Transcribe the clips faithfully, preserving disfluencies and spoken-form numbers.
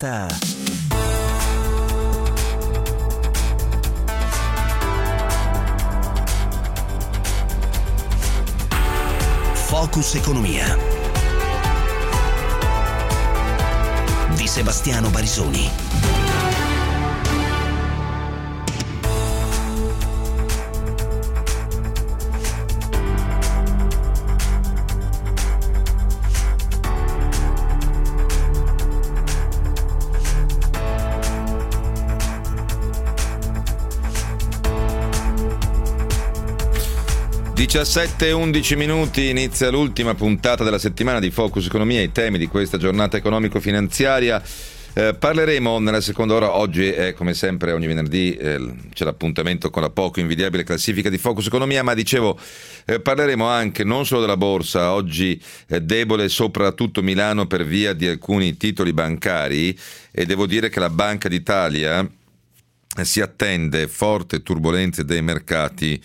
giornata. Focus Economia di Sebastiano Barisoni. diciassette e undici minuti, inizia l'ultima puntata della settimana di Focus Economia. I temi di questa giornata economico-finanziaria. Eh, parleremo nella seconda ora. Oggi è come sempre ogni venerdì, eh, c'è l'appuntamento con la poco invidiabile classifica di Focus Economia, ma dicevo eh, parleremo anche non solo della borsa. Oggi è debole soprattutto Milano per via di alcuni titoli bancari, e devo dire che la Banca d'Italia eh, si attende forti turbolenze dei mercati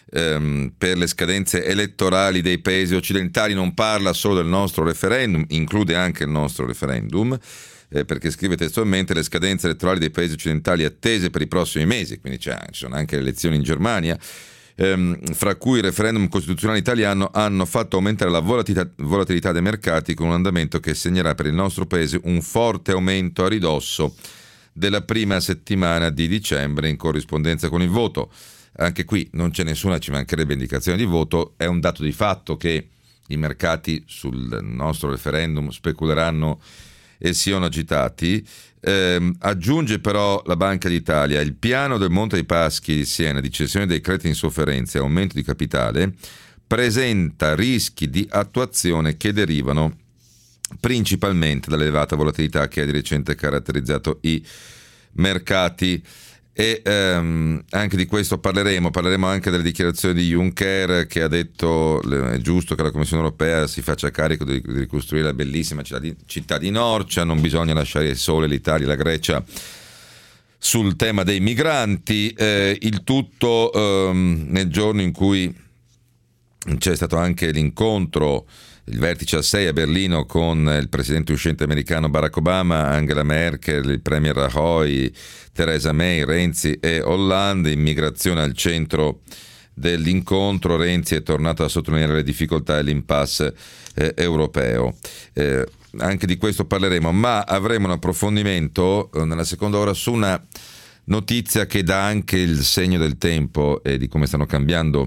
per le scadenze elettorali dei paesi occidentali. Non parla solo del nostro referendum, include anche il nostro referendum, eh, perché scrive testualmente: le scadenze elettorali dei paesi occidentali attese per i prossimi mesi, quindi ci sono anche le elezioni in Germania, ehm, fra cui il referendum costituzionale italiano, hanno fatto aumentare la volatilità, volatilità dei mercati, con un andamento che segnerà per il nostro paese un forte aumento a ridosso della prima settimana di dicembre in corrispondenza con il voto. Anche qui non c'è nessuna, ci mancherebbe indicazione di voto, è un dato di fatto che i mercati sul nostro referendum speculeranno e siano agitati. Eh, aggiunge però la Banca d'Italia: il piano del Monte dei Paschi di Siena di cessione dei crediti in sofferenza e aumento di capitale presenta rischi di attuazione che derivano principalmente dall'elevata volatilità che ha di recente caratterizzato i mercati. E ehm, anche di questo parleremo, parleremo anche delle dichiarazioni di Juncker, che ha detto è giusto che la Commissione Europea si faccia carico di, di ricostruire la bellissima città di, città di Norcia, non bisogna lasciare sole l'Italia e la Grecia sul tema dei migranti, eh, il tutto ehm, nel giorno in cui c'è stato anche l'incontro, il vertice a sei a Berlino, con il presidente uscente americano Barack Obama, Angela Merkel, il premier Rajoy, Theresa May, Renzi e Hollande. Immigrazione al centro dell'incontro. Renzi è tornato a sottolineare le difficoltà e l'impasse eh, europeo. Eh, anche di questo parleremo, ma avremo un approfondimento eh, nella seconda ora su una notizia che dà anche il segno del tempo e di come stanno cambiando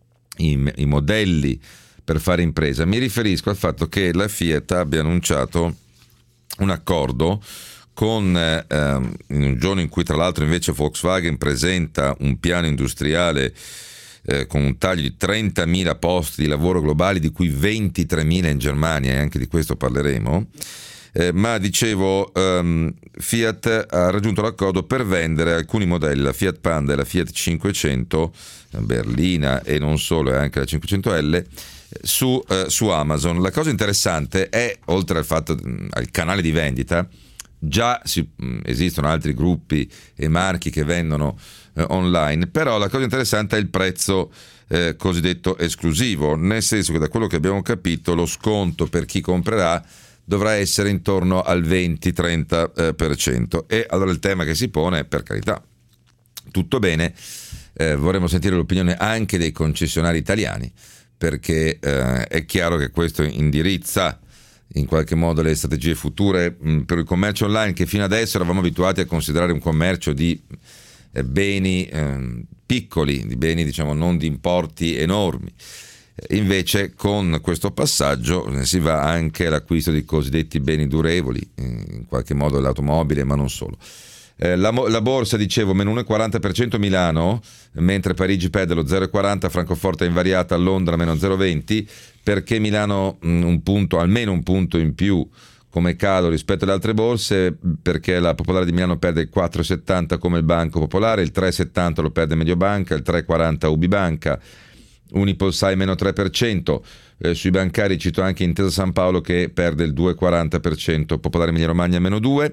i, i modelli per fare impresa. Mi riferisco al fatto che la Fiat abbia annunciato un accordo con, eh, in un giorno in cui tra l'altro invece Volkswagen presenta un piano industriale eh, con un taglio di trentamila posti di lavoro globali, di cui ventitremila in Germania, e anche di questo parleremo. Eh, ma dicevo, um, Fiat ha raggiunto l'accordo per vendere alcuni modelli, la Fiat Panda e la Fiat cinquecento, la berlina e non solo, e anche la cinquecento L, su, eh, su Amazon. La cosa interessante è, oltre al fatto al canale di vendita, già si, mh, esistono altri gruppi e marchi che vendono eh, online, però la cosa interessante è il prezzo eh, cosiddetto esclusivo, nel senso che da quello che abbiamo capito lo sconto per chi comprerà dovrà essere intorno al venti trenta per cento. E allora il tema che si pone è, per carità, tutto bene, eh, vorremmo sentire l'opinione anche dei concessionari italiani, perché eh, è chiaro che questo indirizza in qualche modo le strategie future mh, per il commercio online, che fino adesso eravamo abituati a considerare un commercio di eh, beni eh, piccoli, di beni diciamo non di importi enormi. Invece con questo passaggio si va anche all'acquisto di cosiddetti beni durevoli, in qualche modo l'automobile, ma non solo. Eh, la, la borsa, dicevo, meno uno virgola quaranta per cento Milano, mentre Parigi perde lo zero virgola quaranta, Francoforte è invariata, a Londra meno zero virgola venti, perché Milano mh, un punto, almeno un punto in più come calo rispetto alle altre borse, perché la Popolare di Milano perde il quattro virgola settanta come il Banco Popolare, il tre virgola settanta lo perde Mediobanca, il tre virgola quaranta Ubibanca, Unipolsai meno tre per cento. Eh, sui bancari cito anche Intesa San Paolo che perde il due virgola quaranta per cento, Popolare Emilia Romagna meno due.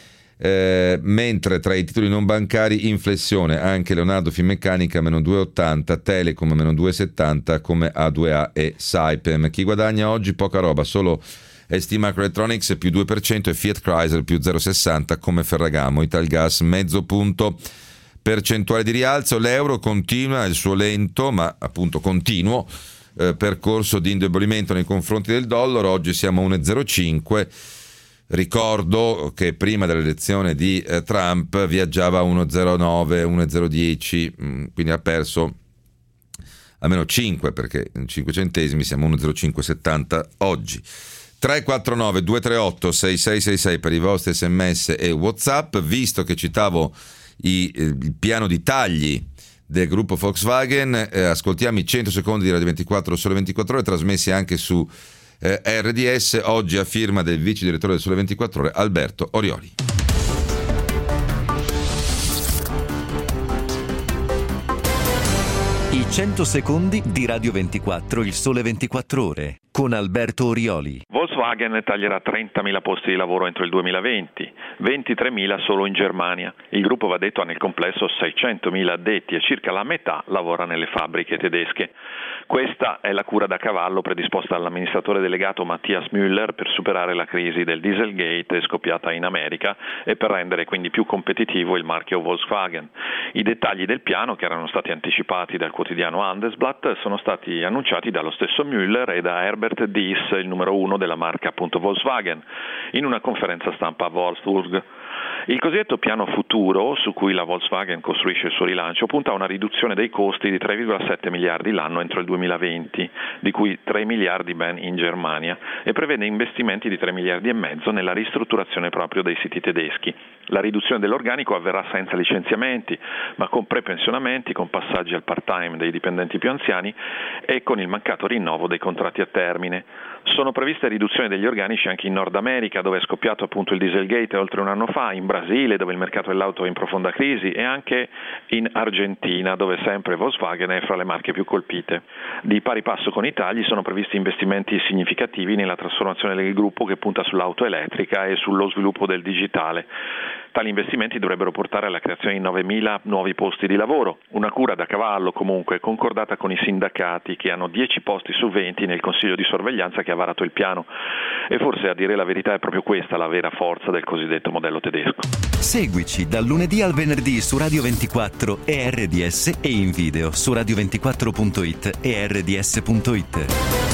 Eh, mentre tra i titoli non bancari in flessione anche Leonardo Finmeccanica meno due virgola ottanta, Telecom meno due virgola settanta come A due A e Saipem. Chi guadagna oggi? Poca roba, solo S T Microelectronics più due per cento e Fiat Chrysler più zero virgola sessanta come Ferragamo. Italgas mezzo punto percentuale di rialzo. L'euro continua il suo lento ma appunto continuo eh, percorso di indebolimento nei confronti del dollaro. Oggi siamo a uno virgola zero cinque. Ricordo che prima dell'elezione di eh, Trump viaggiava a uno virgola zero nove, uno virgola zero dieci, mh, quindi ha perso almeno cinque, perché in cinque centesimi siamo a uno virgola zero cinque settanta oggi. tre quattro nove due tre otto sei sei sei sei per i vostri sms e WhatsApp. Visto che citavo i, il piano di tagli del gruppo Volkswagen, eh, ascoltiamo i cento secondi di Radio ventiquattro Sole ventiquattro Ore, trasmessi anche su eh, R D S, oggi a firma del vice direttore del Sole ventiquattro Ore Alberto Orioli. I cento secondi di Radio ventiquattro, il Sole ventiquattro Ore, con Alberto Orioli. Volkswagen taglierà trentamila posti di lavoro entro il duemilaventi, ventitremila solo in Germania. Il gruppo, va detto, ha nel complesso seicentomila addetti e circa la metà lavora nelle fabbriche tedesche. Questa è la cura da cavallo predisposta dall'amministratore delegato Matthias Müller per superare la crisi del Dieselgate scoppiata in America e per rendere quindi più competitivo il marchio Volkswagen. I dettagli del piano, che erano stati anticipati dal quotidiano Handelsblatt, sono stati annunciati dallo stesso Müller e da Herbert Diess, il numero uno della marca appunto Volkswagen, in una conferenza stampa a Wolfsburg. Il cosiddetto piano futuro, su cui la Volkswagen costruisce il suo rilancio, punta a una riduzione dei costi di tre virgola sette miliardi l'anno entro il duemilaventi, di cui tre miliardi ben in Germania, e prevede investimenti di tre miliardi e mezzo nella ristrutturazione proprio dei siti tedeschi. La riduzione dell'organico avverrà senza licenziamenti, ma con prepensionamenti, con passaggi al part-time dei dipendenti più anziani e con il mancato rinnovo dei contratti a termine. Sono previste riduzioni degli organici anche in Nord America, dove è scoppiato appunto il Dieselgate oltre un anno fa, in Brasile, dove il mercato dell'auto è in profonda crisi, e anche in Argentina, dove sempre Volkswagen è fra le marche più colpite. Di pari passo con i tagli sono previsti investimenti significativi nella trasformazione del gruppo, che punta sull'auto elettrica e sullo sviluppo del digitale. Tali investimenti dovrebbero portare alla creazione di novemila nuovi posti di lavoro, una cura da cavallo comunque concordata con i sindacati, che hanno dieci posti su venti nel consiglio di sorveglianza che ha varato il piano. E forse, a dire la verità, è proprio questa la vera forza del cosiddetto modello tedesco. Seguici dal lunedì al venerdì su Radio ventiquattro e R D S e in video su radio ventiquattro punto it e R D S punto it.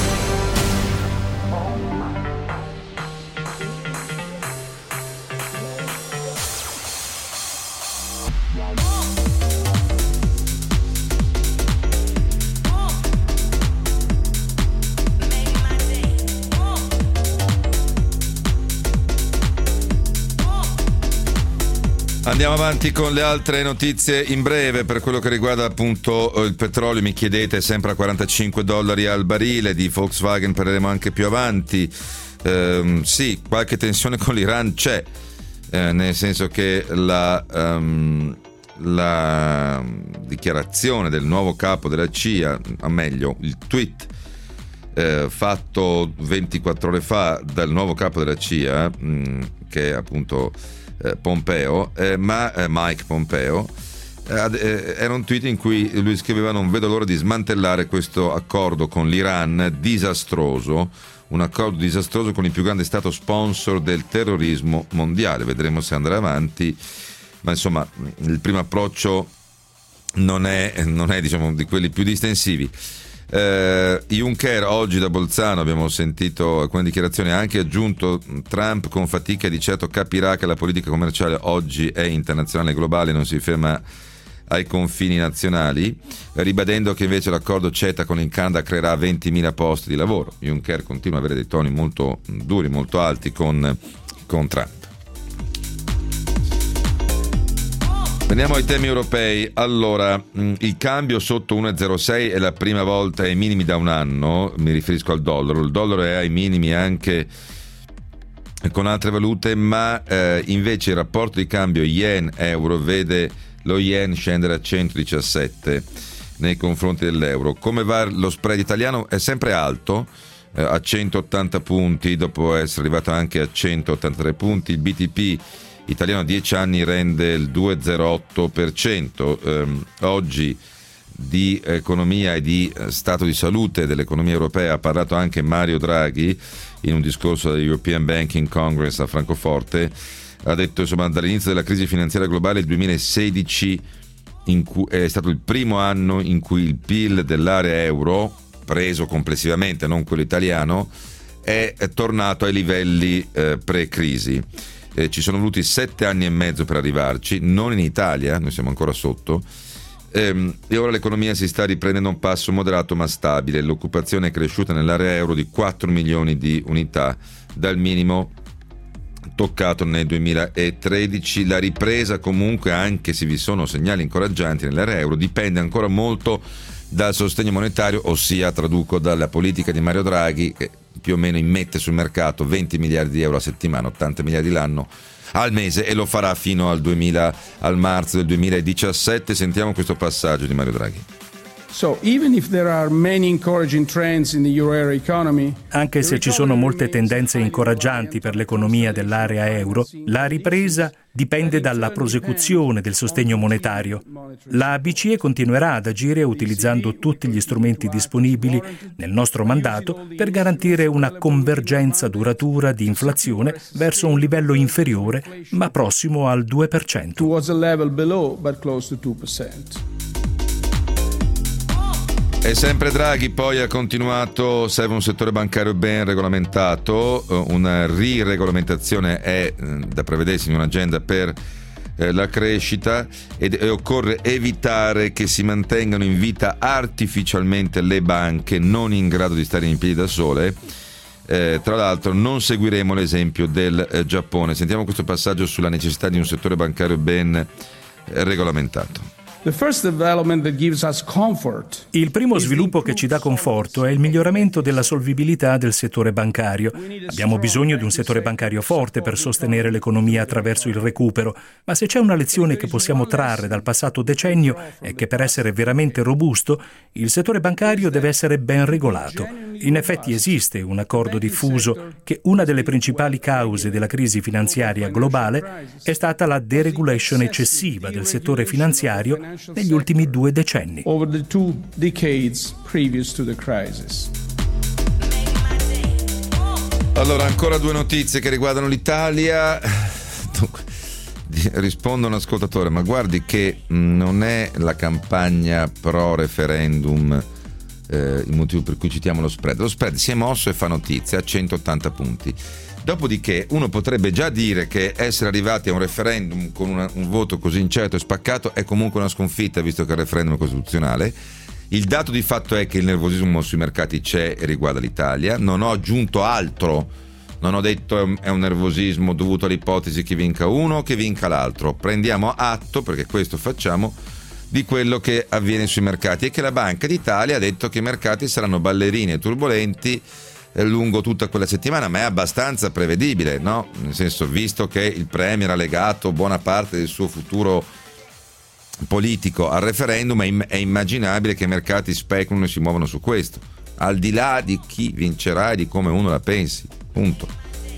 Andiamo avanti con le altre notizie in breve. Per quello che riguarda appunto il petrolio, mi chiedete, sempre a quarantacinque dollari al barile. Di Volkswagen parleremo anche più avanti. Ehm, sì, qualche tensione con l'Iran c'è, eh, nel senso che la, um, la dichiarazione del nuovo capo della C I A, o meglio il tweet eh, fatto ventiquattro ore fa dal nuovo capo della C I A, mh, che è appunto Eh, Pompeo, eh, ma eh, Mike Pompeo, eh, eh, era un tweet in cui lui scriveva: non vedo l'ora di smantellare questo accordo con l'Iran disastroso, un accordo disastroso con il più grande stato sponsor del terrorismo mondiale. Vedremo se andrà avanti, ma insomma il primo approccio non è, non è diciamo di quelli più distensivi. Uh, Juncker oggi da Bolzano, abbiamo sentito alcune dichiarazioni, ha anche aggiunto: Trump con fatica di certo capirà che la politica commerciale oggi è internazionale e globale, non si ferma ai confini nazionali, ribadendo che invece l'accordo CETA con il Canada creerà ventimila posti di lavoro. Juncker continua ad avere dei toni molto duri, molto alti con, con Trump. Veniamo ai temi europei. Allora, il cambio sotto uno virgola zero sei è la prima volta ai minimi da un anno, mi riferisco al dollaro. Il dollaro è ai minimi anche con altre valute, ma eh, invece il rapporto di cambio yen-euro vede lo yen scendere a centodiciassette nei confronti dell'euro. Come va lo spread italiano? È sempre alto, eh, a centottanta punti, dopo essere arrivato anche a centottantatré punti. Il B T P italiano a dieci anni rende il due virgola zero otto per cento. Um, oggi di economia e di stato di salute dell'economia europea ha parlato anche Mario Draghi, in un discorso all'European Banking Congress a Francoforte. Ha detto, insomma, dall'inizio della crisi finanziaria globale il duemilasedici in cui è stato il primo anno in cui il P I L dell'area euro, preso complessivamente, non quello italiano, è tornato ai livelli eh, pre-crisi. Eh, ci sono voluti sette anni e mezzo per arrivarci, non in Italia, noi siamo ancora sotto, ehm, e ora l'economia si sta riprendendo a un passo moderato ma stabile. L'occupazione è cresciuta nell'area euro di quattro milioni di unità dal minimo toccato nel duemilatredici. La ripresa comunque, anche se vi sono segnali incoraggianti nell'area euro, dipende ancora molto dal sostegno monetario, ossia, traduco, dalla politica di Mario Draghi, che più o meno immette sul mercato venti miliardi di euro a settimana, ottanta miliardi l'anno al mese, e lo farà fino al duemila, al marzo del duemiladiciassette. Sentiamo questo passaggio di Mario Draghi. So, even if there are many encouraging trends in the euro area economy, anche se ci sono molte tendenze incoraggianti per l'economia dell'area euro, la ripresa dipende dalla prosecuzione del sostegno monetario. La B C E continuerà ad agire utilizzando tutti gli strumenti disponibili nel nostro mandato per garantire una convergenza duratura di inflazione verso un livello inferiore ma prossimo al due per cento. towards a level below but close to two percent. E sempre Draghi poi ha continuato: serve un settore bancario ben regolamentato, una riregolamentazione è da prevedersi in un'agenda per eh, la crescita, ed, e occorre evitare che si mantengano in vita artificialmente le banche non in grado di stare in piedi da sole. Eh, tra l'altro non seguiremo l'esempio del eh, Giappone. Sentiamo questo passaggio sulla necessità di un settore bancario ben eh, regolamentato. Il primo sviluppo che ci dà conforto è il miglioramento della solvibilità del settore bancario. Abbiamo bisogno di un settore bancario forte per sostenere l'economia attraverso il recupero, ma se c'è una lezione che possiamo trarre dal passato decennio è che per essere veramente robusto il settore bancario deve essere ben regolato. In effetti esiste un accordo diffuso che una delle principali cause della crisi finanziaria globale è stata la deregulation eccessiva del settore finanziario negli ultimi due decenni. Over the two decades previous to the crisis. Allora, ancora due notizie che riguardano l'Italia. Dunque, risponde un ascoltatore: ma guardi che non è la campagna pro referendum eh, il motivo per cui citiamo lo spread. Lo spread si è mosso e fa notizia a centottanta punti. Dopodiché uno potrebbe già dire che essere arrivati a un referendum con una, un voto così incerto e spaccato è comunque una sconfitta, visto che il referendum è costituzionale. Il dato di fatto è che il nervosismo sui mercati c'è e riguarda l'Italia. Non ho aggiunto altro, non ho detto è un nervosismo dovuto all'ipotesi che vinca uno o che vinca l'altro. Prendiamo atto, perché questo facciamo, di quello che avviene sui mercati, e che la Banca d'Italia ha detto che i mercati saranno ballerini e turbolenti lungo tutta quella settimana, ma è abbastanza prevedibile, no? Nel senso, visto che il Premier ha legato buona parte del suo futuro politico al referendum, è, im- è immaginabile che i mercati speculino e si muovono su questo, al di là di chi vincerà e di come uno la pensi, punto.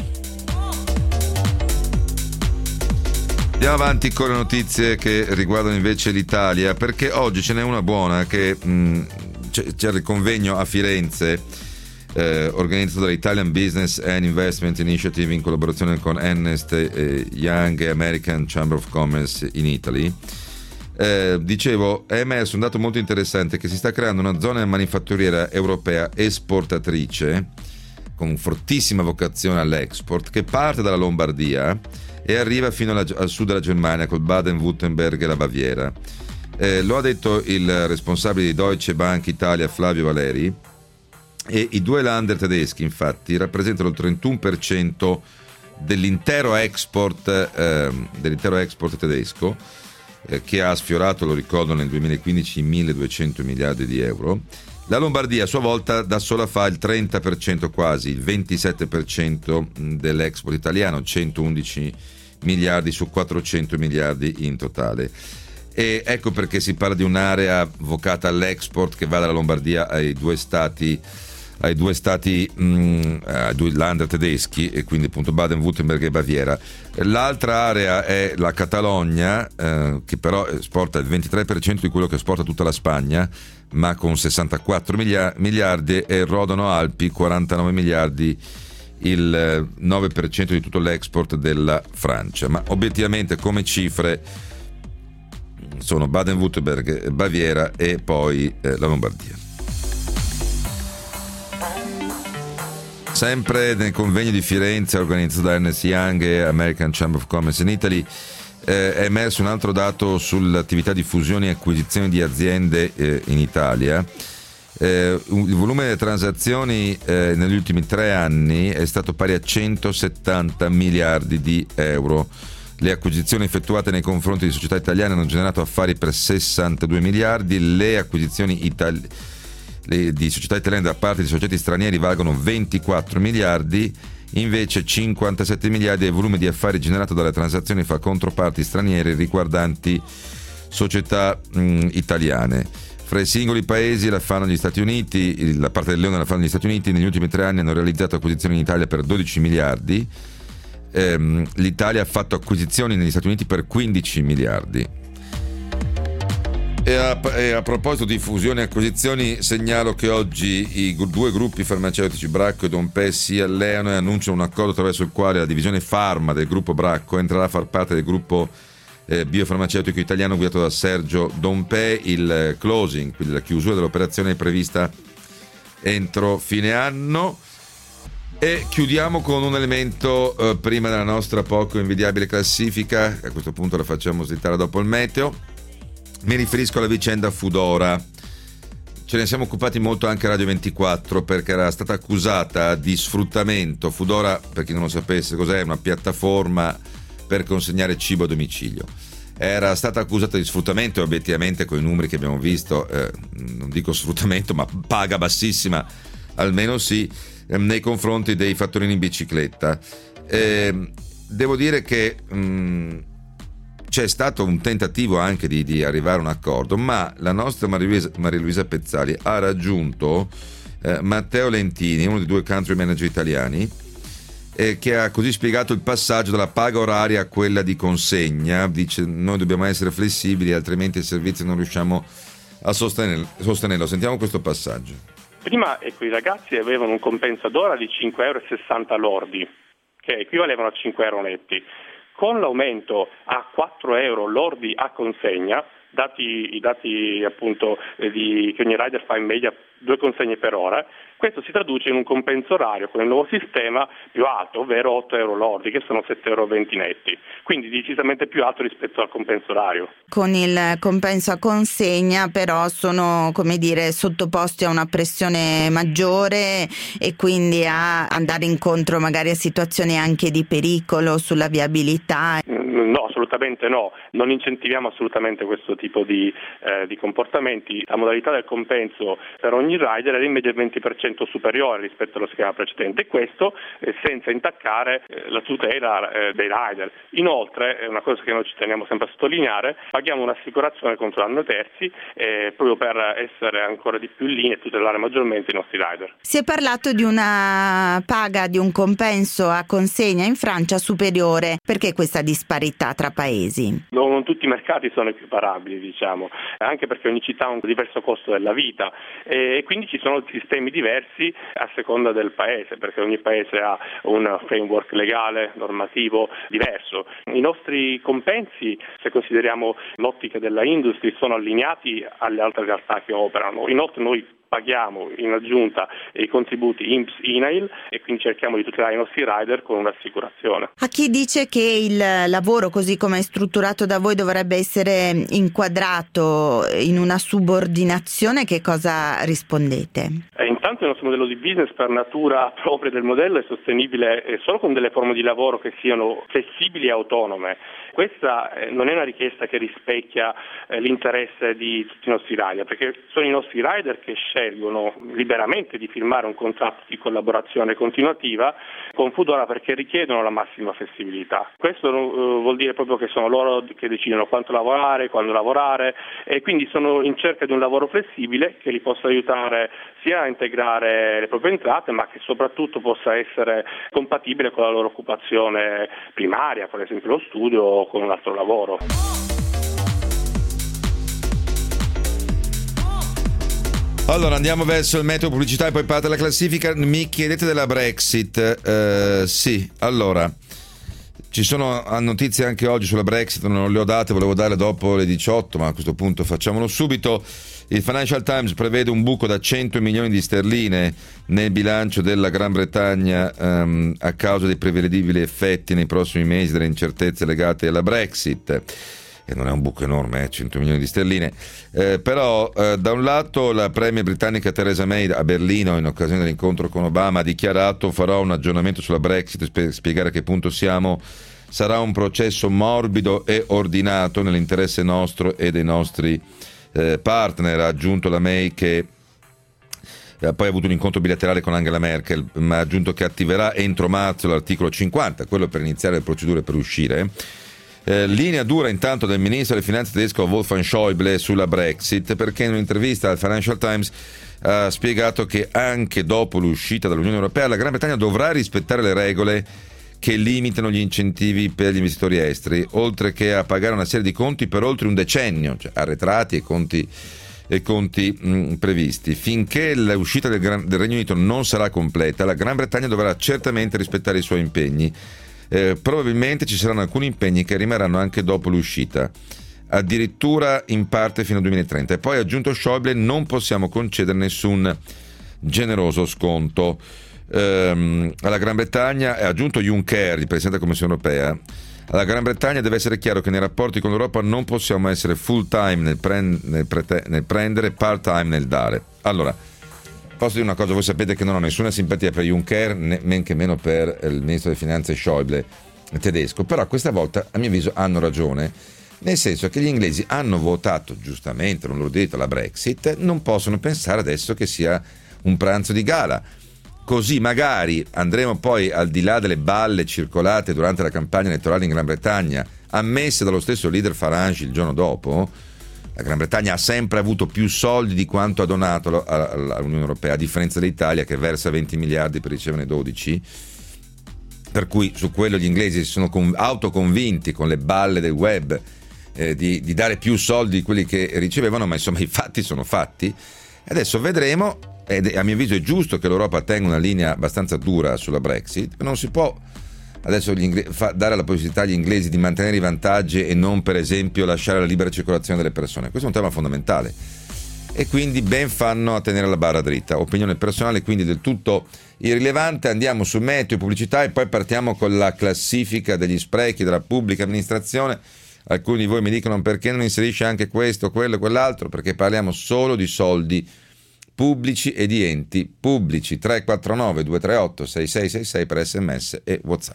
Andiamo avanti con le notizie che riguardano invece l'Italia, perché oggi ce n'è una buona che mh, c'è, c'è il convegno a Firenze Eh, organizzato dall'Italian Business and Investment Initiative in collaborazione con Ernst eh, Young e American Chamber of Commerce in Italy. Eh, dicevo, è emerso un dato molto interessante, che si sta creando una zona manifatturiera europea esportatrice con fortissima vocazione all'export, che parte dalla Lombardia e arriva fino alla, al sud della Germania col Baden-Württemberg e la Baviera. Eh, lo ha detto il responsabile di Deutsche Bank Italia, Flavio Valeri. E i due Länder tedeschi infatti rappresentano il trentuno per cento dell'intero export eh, dell'intero export tedesco, eh, che ha sfiorato, lo ricordo, nel duemilaquindici i milleduecento miliardi di euro. La Lombardia a sua volta da sola fa il trenta per cento, quasi il ventisette per cento dell'export italiano, centoundici miliardi su quattrocento miliardi in totale. E ecco perché si parla di un'area vocata all'export che va dalla Lombardia ai due stati ai due stati mh, ai due Länder tedeschi, e quindi appunto Baden-Württemberg e Baviera. L'altra area è la Catalogna, eh, che però esporta il ventitré per cento di quello che esporta tutta la Spagna, ma con sessantaquattro miliardi, e il Rodano Alpi quarantanove miliardi il nove per cento di tutto l'export della Francia. Ma obiettivamente come cifre sono Baden-Württemberg, Baviera e poi eh, la Lombardia. Sempre nel convegno di Firenze organizzato da Ernst Young e American Chamber of Commerce in Italy eh, è emerso un altro dato sull'attività di fusioni e acquisizioni di aziende eh, in Italia. Eh, il volume delle transazioni eh, negli ultimi tre anni è stato pari a centosettanta miliardi di euro. Le acquisizioni effettuate nei confronti di società italiane hanno generato affari per sessantadue miliardi, le acquisizioni italiane di società italiane da parte di soggetti stranieri valgono ventiquattro miliardi, invece cinquantasette miliardi è il volume di affari generato dalle transazioni fra controparti straniere riguardanti società mh, italiane. Fra i singoli paesi la fanno gli Stati Uniti, la parte del leone la fanno gli Stati Uniti, negli ultimi tre anni hanno realizzato acquisizioni in Italia per dodici miliardi, ehm, l'Italia ha fatto acquisizioni negli Stati Uniti per quindici miliardi. E a, e a proposito di fusioni e acquisizioni, segnalo che oggi i due gruppi farmaceutici Bracco e Dompé si alleano e annunciano un accordo attraverso il quale la divisione Pharma del gruppo Bracco entrerà a far parte del gruppo eh, biofarmaceutico italiano guidato da Sergio Dompé. Il closing, quindi la chiusura dell'operazione, è prevista entro fine anno. E chiudiamo con un elemento eh, prima della nostra poco invidiabile classifica. A questo punto la facciamo slittare dopo il meteo. Mi riferisco alla vicenda Foodora. Ce ne siamo occupati molto anche a Radio ventiquattro perché era stata accusata di sfruttamento. Foodora, per chi non lo sapesse cos'è, è una piattaforma per consegnare cibo a domicilio. Era stata accusata di sfruttamento e obiettivamente con i numeri che abbiamo visto, eh, non dico sfruttamento ma paga bassissima, almeno sì, eh, nei confronti dei fattorini in bicicletta. Eh, devo dire che mh, c'è stato un tentativo anche di, di arrivare a un accordo, ma la nostra Maria Luisa, Maria Luisa Pezzali ha raggiunto eh, Matteo Lentini, uno dei due country manager italiani, eh, che ha così spiegato il passaggio dalla paga oraria a quella di consegna. Dice: noi dobbiamo essere flessibili, altrimenti il servizio non riusciamo a sostenerlo. sostenerlo. Sentiamo questo passaggio. Prima quei ragazzi avevano un compenso ad ora di cinque virgola sessanta euro lordi, che equivalevano a cinque euro netti. Con l'aumento a quattro euro lordi a consegna, dati i dati appunto eh, di, che ogni rider fa in media due consegne per ora, questo si traduce in un compenso orario con il nuovo sistema più alto, ovvero otto euro lordi, che sono sette euro venti netti, quindi decisamente più alto rispetto al compenso orario. Con il compenso a consegna però sono, come dire, sottoposti a una pressione maggiore e quindi a andare incontro magari a situazioni anche di pericolo sulla viabilità. No, assolutamente no, non incentiviamo assolutamente questo tipo di, eh, di comportamenti. La modalità del compenso per ogni rider era in media il venti per cento superiore rispetto allo schema precedente, e questo eh, senza intaccare eh, la tutela eh, dei rider. Inoltre, è una cosa che noi ci teniamo sempre a sottolineare, paghiamo un'assicurazione contro danni terzi eh, proprio per essere ancora di più in linea e tutelare maggiormente i nostri rider. Si è parlato di una paga, di un compenso a consegna in Francia superiore. Perché questa disparità tra paesi? Non tutti i mercati sono equiparabili, diciamo, anche perché ogni città ha un diverso costo della vita e quindi ci sono sistemi diversi a seconda del paese, perché ogni paese ha un framework legale, normativo diverso. I nostri compensi, se consideriamo l'ottica della industria, sono allineati alle altre realtà che operano. Inoltre noi paghiamo in aggiunta i contributi I N P S, I N A I L, e quindi cerchiamo di tutelare i nostri rider con un'assicurazione. A chi dice che il lavoro così come è strutturato da voi dovrebbe essere inquadrato in una subordinazione, che cosa rispondete? Eh, intanto il nostro modello di business, per natura propria del modello, è sostenibile eh, solo con delle forme di lavoro che siano flessibili e autonome. Questa eh, non è una richiesta che rispecchia eh, l'interesse di tutti i nostri rider, perché sono i nostri rider che scelgono liberamente di firmare un contratto di collaborazione continuativa con Foodora perché richiedono la massima flessibilità. Questo uh, vuol dire proprio che sono loro che decidono quanto lavorare, quando lavorare, e quindi sono in cerca di un lavoro flessibile che li possa aiutare sia a integrare le proprie entrate, ma che soprattutto possa essere compatibile con la loro occupazione primaria, per esempio lo studio o con un altro lavoro. Allora andiamo verso il meteo pubblicità e poi parte la classifica. Mi chiedete della Brexit? Uh, sì, allora ci sono notizie anche oggi sulla Brexit, non le ho date, volevo darle dopo le diciotto, ma a questo punto facciamolo subito. Il Financial Times prevede un buco da cento milioni di sterline nel bilancio della Gran Bretagna um, a causa dei prevedibili effetti nei prossimi mesi delle incertezze legate alla Brexit. E non è un buco enorme, eh, cento milioni di sterline, eh, però eh, da un lato la premier britannica Theresa May a Berlino in occasione dell'incontro con Obama ha dichiarato: farò un aggiornamento sulla Brexit per spiegare a che punto siamo, sarà un processo morbido e ordinato nell'interesse nostro e dei nostri eh, partner. Ha aggiunto la May che eh, poi ha avuto un incontro bilaterale con Angela Merkel, ma ha aggiunto che attiverà entro marzo l'articolo cinquanta, quello per iniziare le procedure per uscire. Eh, linea dura intanto del ministro delle finanze tedesco Wolfgang Schäuble sulla Brexit, perché in un'intervista al Financial Times ha spiegato che anche dopo l'uscita dall'Unione Europea la Gran Bretagna dovrà rispettare le regole che limitano gli incentivi per gli investitori esteri, oltre che a pagare una serie di conti per oltre un decennio, cioè arretrati e conti, e conti mh, previsti. Finché l'uscita del, Gran, del Regno Unito non sarà completa, la Gran Bretagna dovrà certamente rispettare i suoi impegni. Eh, probabilmente ci saranno alcuni impegni che rimarranno anche dopo l'uscita, addirittura in parte fino al duemilatrenta. E poi ha aggiunto Schäuble: non possiamo concedere nessun generoso sconto ehm, alla Gran Bretagna. E ha aggiunto Juncker, il Presidente della Commissione Europea: alla Gran Bretagna deve essere chiaro che nei rapporti con l'Europa non possiamo essere full time nel, pre- nel, prete- nel prendere e part time nel dare. Allora, posso dire una cosa: voi sapete che non ho nessuna simpatia per Juncker, né, men che meno per il ministro delle finanze Schäuble tedesco, però questa volta a mio avviso hanno ragione, nel senso che gli inglesi hanno votato giustamente, non l'ho detto, la Brexit, non possono pensare adesso che sia un pranzo di gala. Così magari andremo poi al di là delle balle circolate durante la campagna elettorale in Gran Bretagna, ammesse dallo stesso leader Farage il giorno dopo. La Gran Bretagna ha sempre avuto più soldi di quanto ha donato all'Unione Europea, a differenza dell'Italia che versa venti miliardi per riceverne dodici, per cui su quello gli inglesi si sono con, autoconvinti con le balle del web eh, di, di dare più soldi di quelli che ricevevano, ma insomma i fatti sono fatti. Adesso vedremo, ed a mio avviso è giusto che l'Europa tenga una linea abbastanza dura sulla Brexit. Non si può adesso gli ingle- fa, dare la possibilità agli inglesi di mantenere i vantaggi e non, per esempio, lasciare la libera circolazione delle persone. Questo è un tema fondamentale e quindi ben fanno a tenere la barra dritta. Opinione personale quindi del tutto irrilevante. Andiamo su meteo, pubblicità e poi partiamo con la classifica degli sprechi della pubblica amministrazione. Alcuni di voi mi dicono: perché non inserisce anche questo, quello e quell'altro? Perché parliamo solo di soldi pubblici e di enti pubblici. Tre quattro nove due tre otto sei sei sei sei per sms e WhatsApp.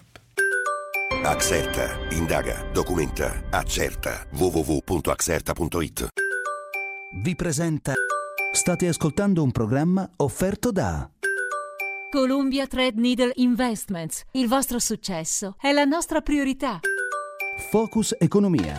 Axerta, indaga, documenta, accerta. w w w punto axerta punto it Vi presenta. State ascoltando un programma offerto da Columbia Threadneedle Investments. Il vostro successo è la nostra priorità. Focus Economia.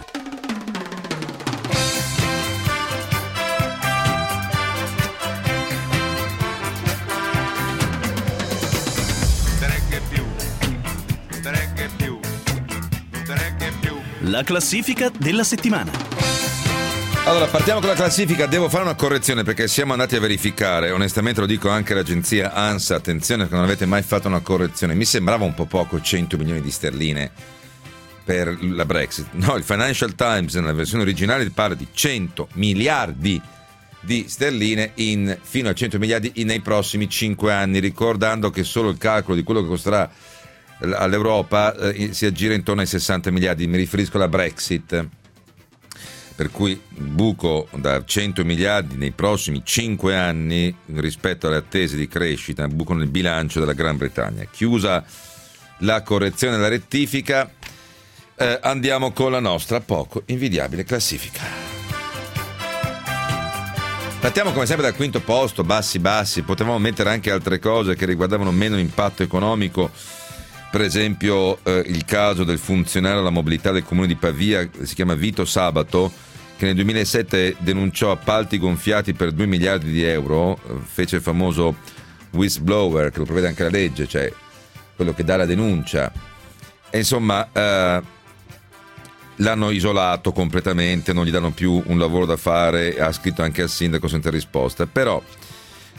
La classifica della settimana. Allora, partiamo con la classifica. Devo fare una correzione perché siamo andati a verificare, onestamente lo dico anche all'agenzia ANSA, attenzione che non avete mai fatto una correzione, mi sembrava un po' poco cento milioni di sterline per la Brexit. No, il Financial Times nella versione originale parla di cento miliardi di sterline in, fino a cento miliardi in, nei prossimi cinque anni, ricordando che solo il calcolo di quello che costerà all'Europa eh, si aggira intorno ai sessanta miliardi. Mi riferisco alla Brexit, per cui buco da cento miliardi nei prossimi cinque anni rispetto alle attese di crescita, buco nel bilancio della Gran Bretagna. Chiusa la correzione e la rettifica, eh, andiamo con la nostra poco invidiabile classifica. Partiamo come sempre dal quinto posto, bassi bassi. Potevamo mettere anche altre cose che riguardavano meno impatto economico, per esempio eh, il caso del funzionario alla mobilità del comune di Pavia, si chiama Vito Sabato, che nel duemilasette denunciò appalti gonfiati per due miliardi di euro, eh, fece il famoso whistleblower, che lo prevede anche la legge, cioè quello che dà la denuncia, e insomma eh, l'hanno isolato completamente, non gli danno più un lavoro da fare, ha scritto anche al sindaco senza risposta. Però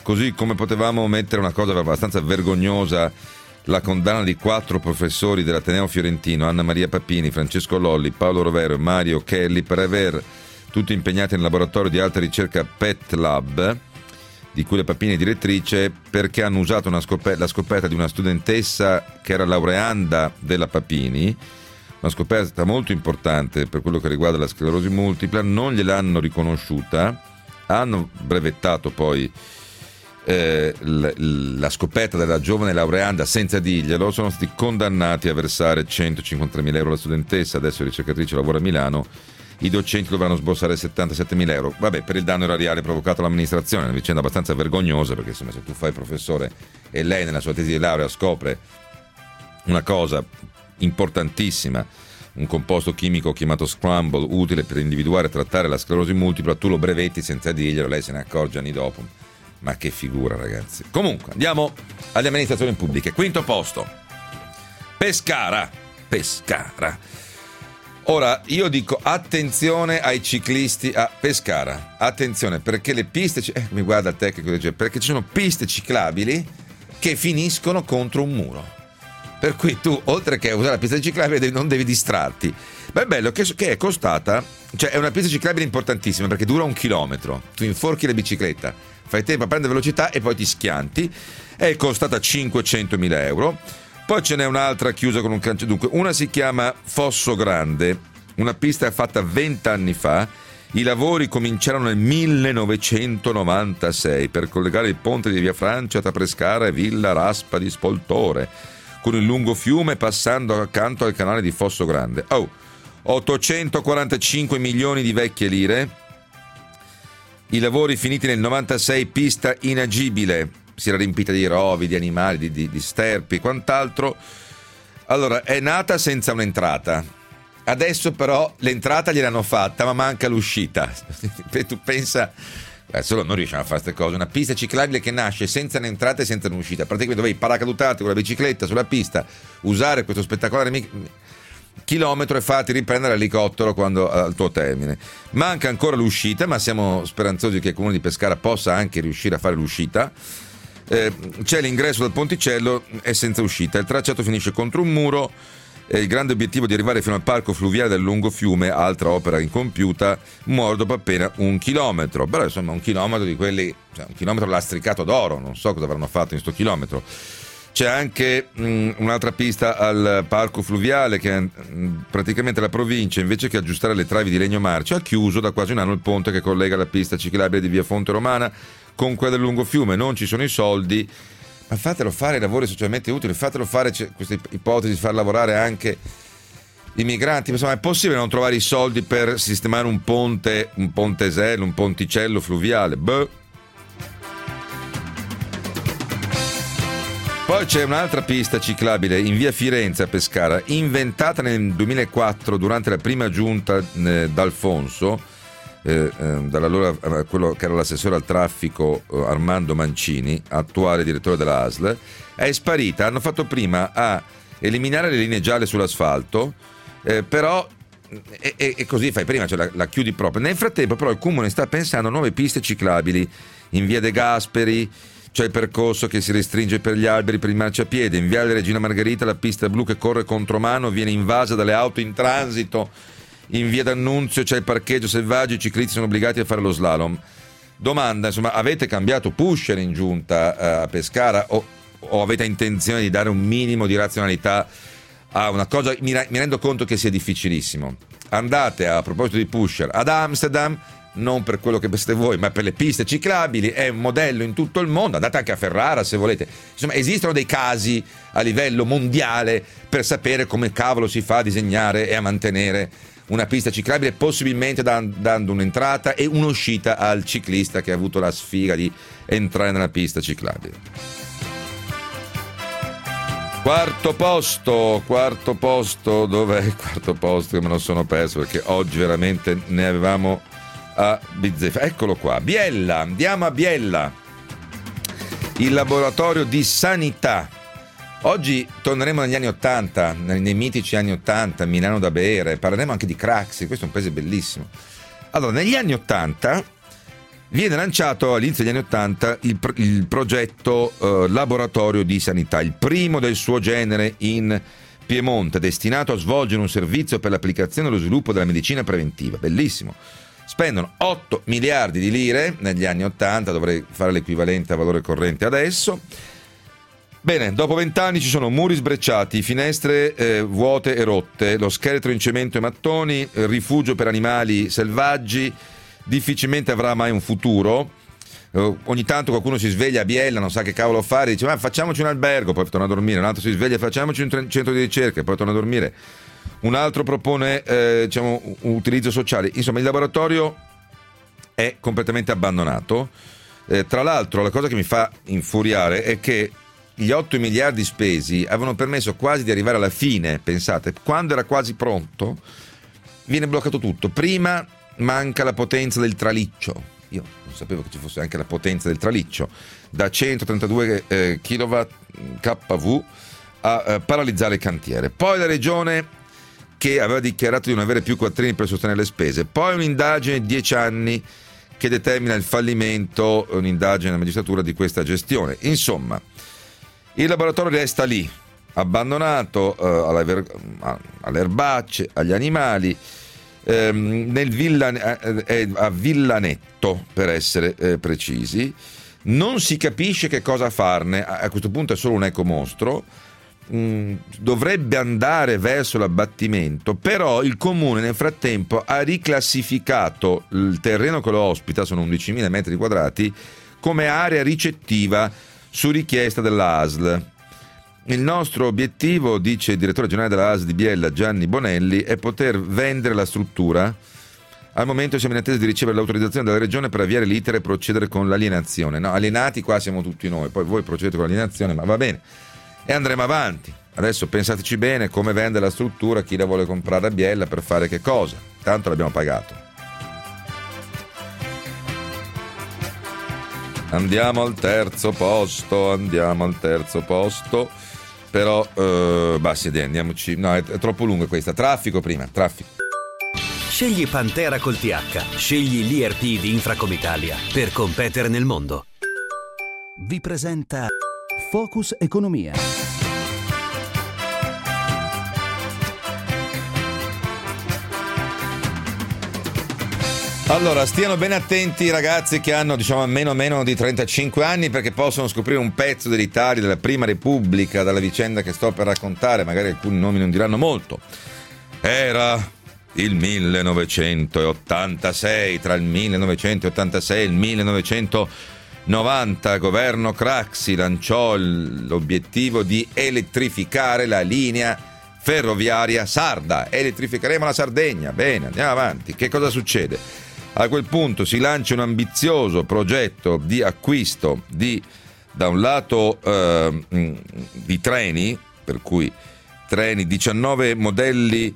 così come potevamo mettere una cosa abbastanza vergognosa, la condanna di quattro professori dell'Ateneo Fiorentino, Anna Maria Papini, Francesco Lolli, Paolo Rovero e Mario Kelly, per aver tutti impegnati nel laboratorio di alta ricerca Pet Lab, di cui la Papini è direttrice, perché hanno usato una scop- la scoperta di una studentessa che era laureanda della Papini, una scoperta molto importante per quello che riguarda la sclerosi multipla, non gliel'hanno riconosciuta, hanno brevettato poi eh, l- la scoperta della giovane laureanda senza dirglielo, sono stati condannati a versare centocinquantamila euro alla studentessa, adesso la ricercatrice lavora a Milano, i docenti dovranno sborsare settantasettemila euro, vabbè, per il danno erariale provocato all'amministrazione, una vicenda abbastanza vergognosa, perché insomma se tu fai professore e lei nella sua tesi di laurea scopre una cosa importantissima, un composto chimico chiamato Scramble, utile per individuare e trattare la sclerosi multipla, tu lo brevetti senza dirglielo, lei se ne accorge anni dopo. Ma che figura, ragazzi. Comunque, andiamo alle amministrazioni pubbliche. Quinto posto, Pescara. Pescara. Ora, io dico attenzione ai ciclisti a Pescara. Attenzione, perché le piste... Eh, mi guarda il tecnico, dice, perché ci sono piste ciclabili che finiscono contro un muro. Per cui tu, oltre che usare la pista ciclabile, non devi distrarti. Ma è bello che, che è costata, cioè è una pista ciclabile importantissima perché dura un chilometro. Tu inforchi la bicicletta, fai tempo a prendere velocità e poi ti schianti. È costata cinquecentomila euro. Poi ce n'è un'altra chiusa con un cancello. Dunque, una si chiama Fosso Grande, una pista fatta vent'anni fa. I lavori cominciarono nel millenovecentonovantasei per collegare il ponte di Via Francia tra Pescara e Villa Raspa di Spoltore, con il lungo fiume passando accanto al canale di Fosso Grande. Oh, ottocentoquarantacinque milioni di vecchie lire. I lavori finiti nel novantasei, pista inagibile, si era riempita di rovi, di animali, di, di, di sterpi e quant'altro. Allora, è nata senza un'entrata. Adesso però l'entrata gliel'hanno fatta, ma manca l'uscita. Tu pensa... Beh, solo non riusciamo a fare queste cose. Una pista ciclabile che nasce senza un'entrata e senza un'uscita. Praticamente dovevi paracadutarti con la bicicletta sulla pista, usare questo spettacolare mi- chilometro e farti riprendere l'elicottero quando al tuo termine. Manca ancora l'uscita, ma siamo speranzosi che il comune di Pescara possa anche riuscire a fare l'uscita. Eh, c'è l'ingresso dal ponticello, è senza uscita. Il tracciato finisce contro un muro. E il grande obiettivo di arrivare fino al parco fluviale del lungo fiume, altra opera incompiuta, muore dopo appena un chilometro. Però insomma un chilometro di quelli, cioè un chilometro lastricato d'oro, non so cosa avranno fatto in sto chilometro. C'è anche mh, un'altra pista al parco fluviale che mh, praticamente la provincia, invece che aggiustare le travi di legno marcio, ha chiuso da quasi un anno il ponte che collega la pista ciclabile di Via Fonte Romana con quella del lungo fiume. Non ci sono i soldi. Ma fatelo fare i lavori socialmente utili, fatelo fare questa ipotesi di far lavorare anche i migranti. Insomma, è possibile non trovare i soldi per sistemare un ponte, un pontesello, un ponticello fluviale? Beh. Poi c'è un'altra pista ciclabile in via Firenze a Pescara, inventata nel duemilaquattro durante la prima giunta eh, d'Alfonso, Eh, eh, dall'allora eh, quello che era l'assessore al traffico eh, Armando Mancini, attuale direttore della A S L, è sparita. Hanno fatto prima a eliminare le linee gialle sull'asfalto, eh, però e, e, e così fai prima, cioè la, la chiudi proprio. Nel frattempo però il comune sta pensando a nuove piste ciclabili in via De Gasperi. C'è il percorso che si restringe per gli alberi per il marciapiede. In viale Regina Margherita la pista blu che corre contromano viene invasa dalle auto in transito. In via D'Annunzio c'è il parcheggio selvaggio, i ciclisti sono obbligati a fare lo slalom. Domanda, insomma, avete cambiato pusher in giunta uh, a Pescara o, o avete intenzione di dare un minimo di razionalità a una cosa? Mi, mi rendo conto che sia difficilissimo. Andate, a proposito di pusher, ad Amsterdam, non per quello che pensate voi, ma per le piste ciclabili, è un modello in tutto il mondo. Andate anche a Ferrara se volete. Insomma, esistono dei casi a livello mondiale per sapere come cavolo si fa a disegnare e a mantenere una pista ciclabile, possibilmente dando un'entrata e un'uscita al ciclista che ha avuto la sfiga di entrare nella pista ciclabile. Quarto posto, quarto posto, dov'è il quarto posto che me lo sono perso perché oggi veramente ne avevamo a bizzeffa. Eccolo qua, Biella, andiamo a Biella, il laboratorio di sanità. Oggi torneremo negli anni ottanta, nei mitici anni ottanta, Milano da bere, parleremo anche di Craxi, questo è un paese bellissimo. Allora, negli anni ottanta viene lanciato all'inizio degli anni Ottanta il, il progetto eh, Laboratorio di Sanità, il primo del suo genere in Piemonte, destinato a svolgere un servizio per l'applicazione e lo sviluppo della medicina preventiva. Bellissimo. Spendono otto miliardi di lire negli anni Ottanta, dovrei fare l'equivalente a valore corrente adesso. Bene, dopo vent'anni ci sono muri sbrecciati, finestre eh, vuote e rotte, lo scheletro in cemento e mattoni, rifugio per animali selvaggi, difficilmente avrà mai un futuro. Uh, ogni tanto qualcuno si sveglia a Biella, non sa che cavolo fare, dice ma facciamoci un albergo, poi torna a dormire, un altro si sveglia, facciamoci un tre- centro di ricerca, poi torna a dormire, un altro propone eh, diciamo, un utilizzo sociale. Insomma, il laboratorio è completamente abbandonato. Eh, tra l'altro la cosa che mi fa infuriare è che gli otto miliardi spesi avevano permesso quasi di arrivare alla fine, pensate, quando era quasi pronto viene bloccato tutto. Prima manca la potenza del traliccio. Io non sapevo che ci fosse anche la potenza del traliccio, da centotrentadue eh, kilowatt kV a eh, paralizzare il cantiere. Poi la regione che aveva dichiarato di non avere più quattrini per sostenere le spese. Poi un'indagine di dieci anni che determina il fallimento, un'indagine della magistratura di questa gestione. Insomma, il laboratorio resta lì, abbandonato eh, alla ver- alle erbacce, agli animali. Nel Villa, eh, a Villanetto, per essere eh, precisi. Non si capisce che cosa farne. A questo punto è solo un ecomostro. Mm, dovrebbe andare verso l'abbattimento, però il comune nel frattempo ha riclassificato il terreno che lo ospita, sono undicimila metri quadrati, come area ricettiva su richiesta dell'A S L. Il nostro obiettivo, dice il direttore generale della A S L di Biella, Gianni Bonelli, è poter vendere la struttura. Al momento siamo in attesa di ricevere l'autorizzazione dalla regione per avviare l'iter e procedere con l'alienazione. No, alienati qua siamo tutti noi, poi voi procedete con l'alienazione, ma va bene. E andremo avanti. Adesso pensateci bene come vendere la struttura, chi la vuole comprare a Biella, per fare che cosa. Tanto l'abbiamo pagato. Andiamo al terzo posto, andiamo al terzo posto. Però eh, basta, andiamoci. No, è, è troppo lunga questa. Traffico prima, traffico. Scegli Pantera col T H. Scegli l'I R P di Infracom Italia per competere nel mondo. Vi presenta Focus Economia. Allora, stiano bene attenti i ragazzi che hanno, diciamo, meno o meno di trentacinque anni, perché possono scoprire un pezzo dell'Italia, della Prima Repubblica, dalla vicenda che sto per raccontare. Magari alcuni nomi non diranno molto. Era il millenovecentottantasei, tra il millenovecentottantasei e il millenovecentonovanta, governo Craxi lanciò l'obiettivo di elettrificare la linea ferroviaria sarda. Elettrificheremo la Sardegna. Bene, andiamo avanti. Che cosa succede? A quel punto si lancia un ambizioso progetto di acquisto di, da un lato, eh, di treni, per cui treni, diciannove modelli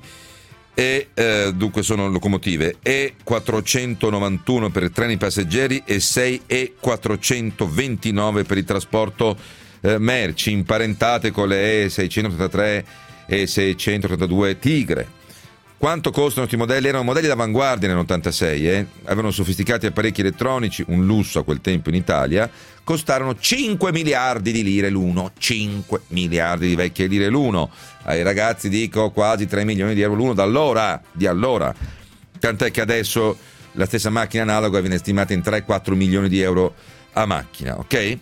e eh, dunque sono locomotive, E quattrocentonovantuno per i treni passeggeri e sei E quattrocentoventinove per il trasporto eh, merci, imparentate con le E seicentotrentatré e seicentotrentadue Tigre. Quanto costano questi modelli? Erano modelli d'avanguardia nell'ottantasei, eh? Avevano sofisticati apparecchi elettronici, un lusso a quel tempo in Italia, costarono cinque miliardi di lire l'uno, cinque miliardi di vecchie lire l'uno. Ai ragazzi dico quasi tre milioni di euro l'uno da allora, di allora. Tant'è che adesso la stessa macchina analoga viene stimata in tre quattro milioni di euro a macchina, ok?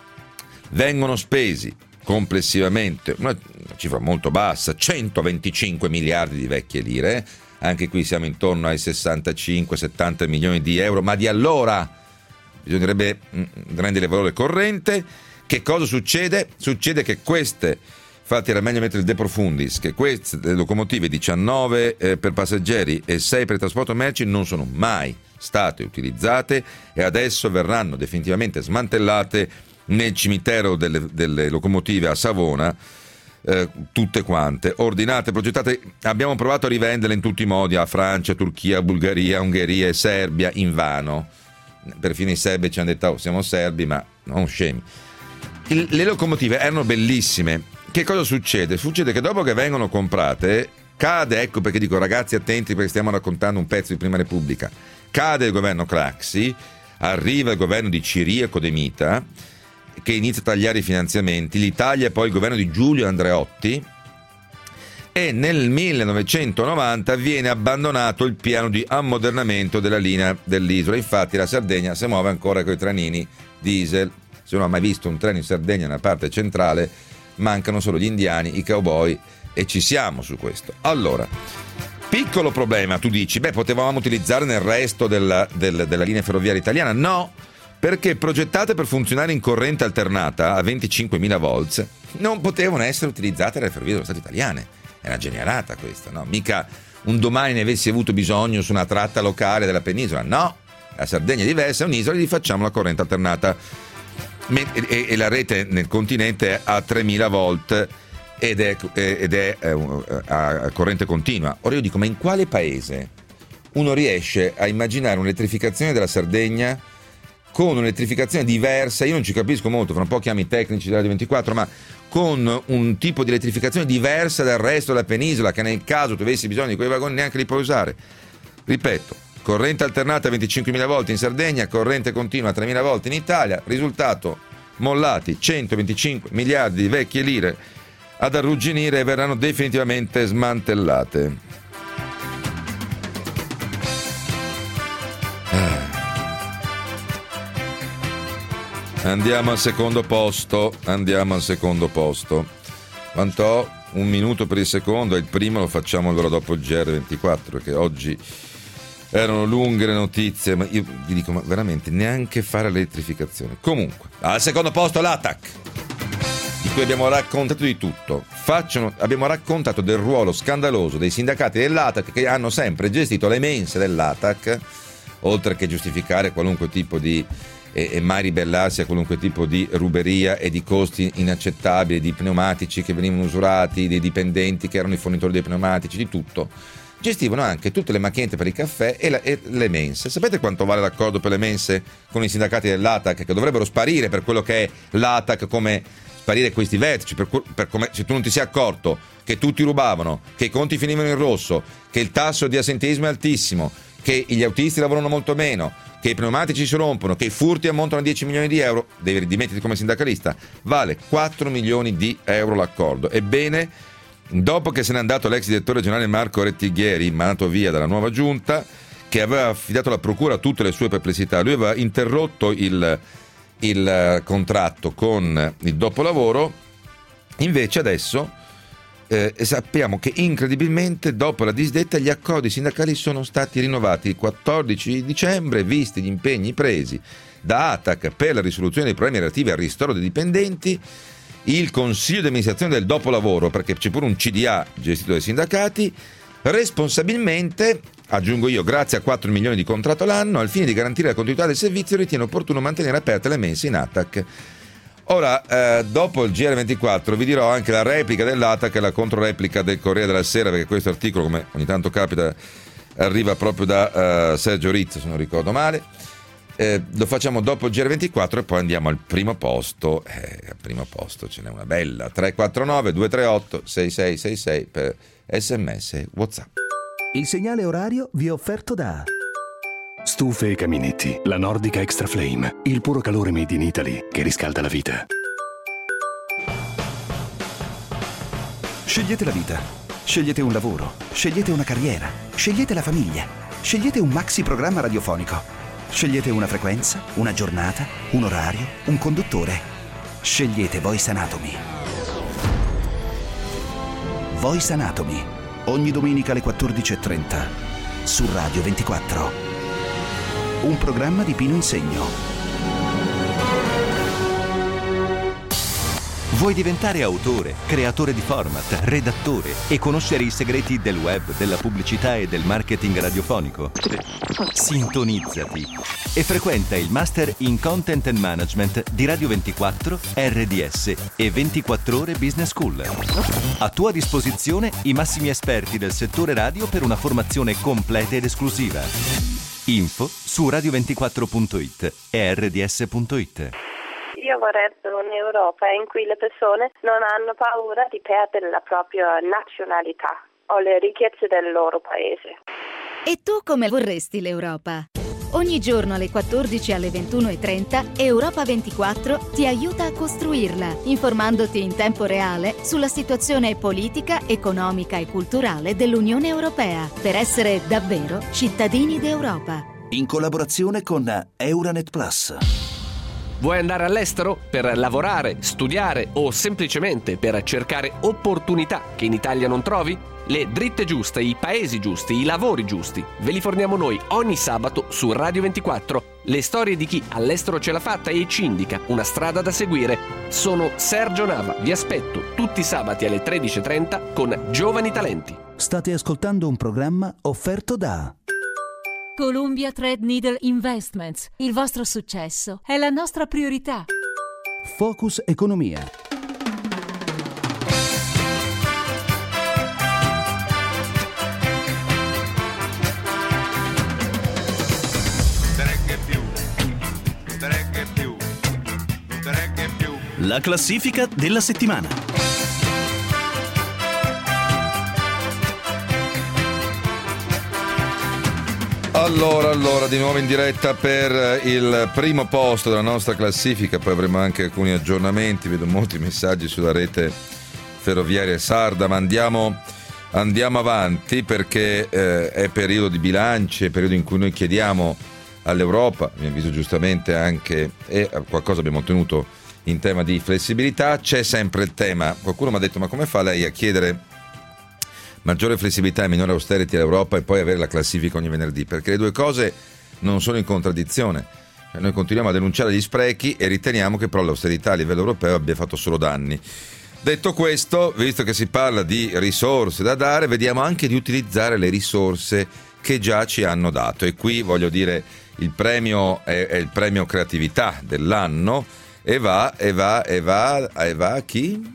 Vengono spesi complessivamente una cifra molto bassa, centoventicinque miliardi di vecchie lire, anche qui siamo intorno ai sessantacinque settanta milioni di euro, ma di allora bisognerebbe rendere il valore corrente. Che cosa succede? Succede che queste, infatti era meglio mettere il de profundis, che queste locomotive diciannove eh, per passeggeri e sei per il trasporto merci non sono mai state utilizzate e adesso verranno definitivamente smantellate nel cimitero delle, delle locomotive a Savona, eh, tutte quante, ordinate, progettate. Abbiamo provato a rivenderle in tutti i modi a Francia, Turchia, Bulgaria, Ungheria e Serbia, invano. Perfino i serbi ci hanno detto oh, siamo serbi, ma non scemi. Il, le locomotive erano bellissime. Che cosa succede? Succede che dopo che vengono comprate cade, ecco perché dico ragazzi attenti, perché stiamo raccontando un pezzo di Prima Repubblica, cade il governo Craxi, arriva il governo di Ciriaco De Mita, che inizia a tagliare i finanziamenti, l'Italia è poi il governo di Giulio Andreotti, e nel millenovecentonovanta viene abbandonato il piano di ammodernamento della linea dell'isola. Infatti la Sardegna si muove ancora con i trenini diesel. Se non ha mai visto un treno in Sardegna nella parte centrale, mancano solo gli indiani, i cowboy, e ci siamo su questo. Allora, piccolo problema, tu dici, beh, potevamo utilizzare nel resto della, del, della linea ferroviaria italiana? No, perché progettate per funzionare in corrente alternata a venticinquemila volt non potevano essere utilizzate dalle ferrovie dello Stato italiane. È una genialata questa, no? Mica un domani ne avessi avuto bisogno su una tratta locale della penisola. No, la Sardegna è diversa, è un'isola, gli facciamo la corrente alternata. E, e la rete nel continente è a tremila volt ed è, ed è a corrente continua. Ora io dico, ma in quale paese uno riesce a immaginare un'elettrificazione della Sardegna con un'elettrificazione diversa? Io non ci capisco molto, fra un po' chiami i tecnici della Radio ventiquattro, ma con un tipo di elettrificazione diversa dal resto della penisola, che nel caso tu avessi bisogno di quei vagoni neanche li puoi usare. Ripeto, corrente alternata a venticinquemila volt in Sardegna, corrente continua a tremila volt in Italia, risultato: mollati centoventicinque miliardi di vecchie lire ad arrugginire e verranno definitivamente smantellate. Andiamo al secondo posto, andiamo al secondo posto. Quanto? Un minuto per il secondo, e il primo lo facciamo allora dopo il G R ventiquattro, perché oggi erano lunghe le notizie, ma io vi dico, ma veramente neanche fare l'elettrificazione. Comunque, al secondo posto l'A T A C, di cui abbiamo raccontato di tutto. Facciano, abbiamo raccontato del ruolo scandaloso dei sindacati dell'A T A C, che hanno sempre gestito le mense dell'A T A C, oltre che giustificare qualunque tipo di e, e mai ribellarsi a qualunque tipo di ruberia e di costi inaccettabili, di pneumatici che venivano usurati, dei dipendenti che erano i fornitori dei pneumatici, di tutto. Gestivano anche tutte le macchinette per il caffè e, la, e le mense. Sapete quanto vale l'accordo per le mense con i sindacati dell'A T A C, che dovrebbero sparire per quello che è l'A T A C, come sparire questi vertici, per, per come, se tu non ti sei accorto che tutti rubavano, che i conti finivano in rosso, che il tasso di assenteismo è altissimo, che gli autisti lavorano molto meno, che i pneumatici si rompono, che i furti ammontano a dieci milioni di euro, devi dimetterti come sindacalista. Vale quattro milioni di euro l'accordo. Ebbene, dopo che se n'è andato l'ex direttore generale Marco Rettighieri, mandato via dalla nuova giunta, che aveva affidato alla procura tutte le sue perplessità, lui aveva interrotto il, il contratto con il dopolavoro. Invece adesso eh, sappiamo che incredibilmente dopo la disdetta gli accordi sindacali sono stati rinnovati il quattordici dicembre, visti gli impegni presi da A T A C per la risoluzione dei problemi relativi al ristoro dei dipendenti. Il consiglio di amministrazione del dopolavoro, perché c'è pure un C D A gestito dai sindacati, responsabilmente, aggiungo io, grazie a quattro milioni di contratto l'anno, al fine di garantire la continuità del servizio, ritiene opportuno mantenere aperte le mense in A T A C. Ora, eh, dopo il G R ventiquattro vi dirò anche la replica dell'A T A C e la controreplica del Corriere della Sera, perché questo articolo, come ogni tanto capita, arriva proprio da uh, Sergio Rizzo, se non ricordo male. Eh, lo facciamo dopo il G R ventiquattro e poi andiamo al primo posto. Eh, al primo posto ce n'è una bella: tre quattro nove due tre otto sei sei sei sei per sms e WhatsApp. Il segnale orario vi è offerto da Stufe e caminetti, la Nordica Extra Flame, il puro calore made in Italy che riscalda la vita. Scegliete la vita, scegliete un lavoro, scegliete una carriera, scegliete la famiglia, scegliete un maxi programma radiofonico, scegliete una frequenza, una giornata, un orario, un conduttore. Scegliete Voice Anatomy. Voice Anatomy, ogni domenica alle quattordici e trenta su Radio ventiquattro. Un programma di Pino Insegno. Vuoi diventare autore, creatore di format, redattore e conoscere i segreti del web, della pubblicità e del marketing radiofonico? Sintonizzati e frequenta il Master in Content and Management di Radio ventiquattro, R D S e ventiquattro Ore Business School. A tua disposizione i massimi esperti del settore radio per una formazione completa ed esclusiva. Info su radio ventiquattro punto it e R D S punto it. Io vorrei un'Europa in cui le persone non hanno paura di perdere la propria nazionalità o le ricchezze del loro paese. E tu come vorresti l'Europa? Ogni giorno alle quattordici e alle ventuno e trenta Europa ventiquattro ti aiuta a costruirla, informandoti in tempo reale sulla situazione politica, economica e culturale dell'Unione Europea, per essere davvero cittadini d'Europa. In collaborazione con Euranet Plus. Vuoi andare all'estero per lavorare, studiare o semplicemente per cercare opportunità che in Italia non trovi? Le dritte giuste, i paesi giusti, i lavori giusti. Ve li forniamo noi ogni sabato su Radio ventiquattro. Le storie di chi all'estero ce l'ha fatta e ci indica una strada da seguire. Sono Sergio Nava. Vi aspetto tutti i sabati alle tredici e trenta con Giovani Talenti. State ascoltando un programma offerto da Columbia Threadneedle Investments. Il vostro successo è la nostra priorità. Focus Economia. La classifica della settimana. Allora, allora, di nuovo in diretta per il primo posto della nostra classifica, poi avremo anche alcuni aggiornamenti, vedo molti messaggi sulla rete ferroviaria sarda, ma andiamo, andiamo avanti perché eh, è periodo di bilanci, è periodo in cui noi chiediamo all'Europa, a mio avviso giustamente anche, e qualcosa abbiamo ottenuto in tema di flessibilità. C'è sempre il tema, qualcuno mi ha detto ma come fa lei a chiedere maggiore flessibilità e minore austerity all'Europa e poi avere la classifica ogni venerdì? Perché le due cose non sono in contraddizione. Cioè, noi continuiamo a denunciare gli sprechi e riteniamo che però l'austerità a livello europeo abbia fatto solo danni. Detto questo, visto che si parla di risorse da dare, vediamo anche di utilizzare le risorse che già ci hanno dato, e qui voglio dire il premio è, è il premio creatività dell'anno e va e va e va e va a chi?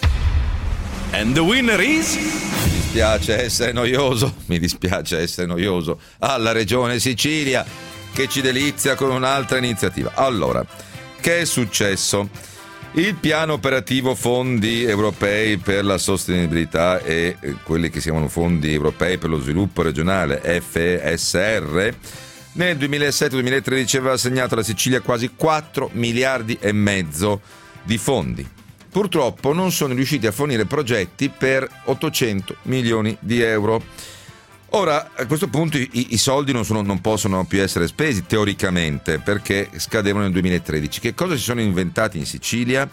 And the winner is... Mi dispiace essere noioso, mi dispiace essere noioso, alla Regione Sicilia che ci delizia con un'altra iniziativa. Allora, che è successo? Il piano operativo fondi europei per la sostenibilità e quelli che si chiamano fondi europei per lo sviluppo regionale, F E S R, nel duemilasette duemilatredici aveva assegnato alla Sicilia quasi quattro miliardi e mezzo di fondi. Purtroppo non sono riusciti a fornire progetti per ottocento milioni di euro. Ora, a questo punto i, i soldi non, sono, non possono più essere spesi teoricamente perché scadevano nel duemilatredici. Che cosa si sono inventati in Sicilia?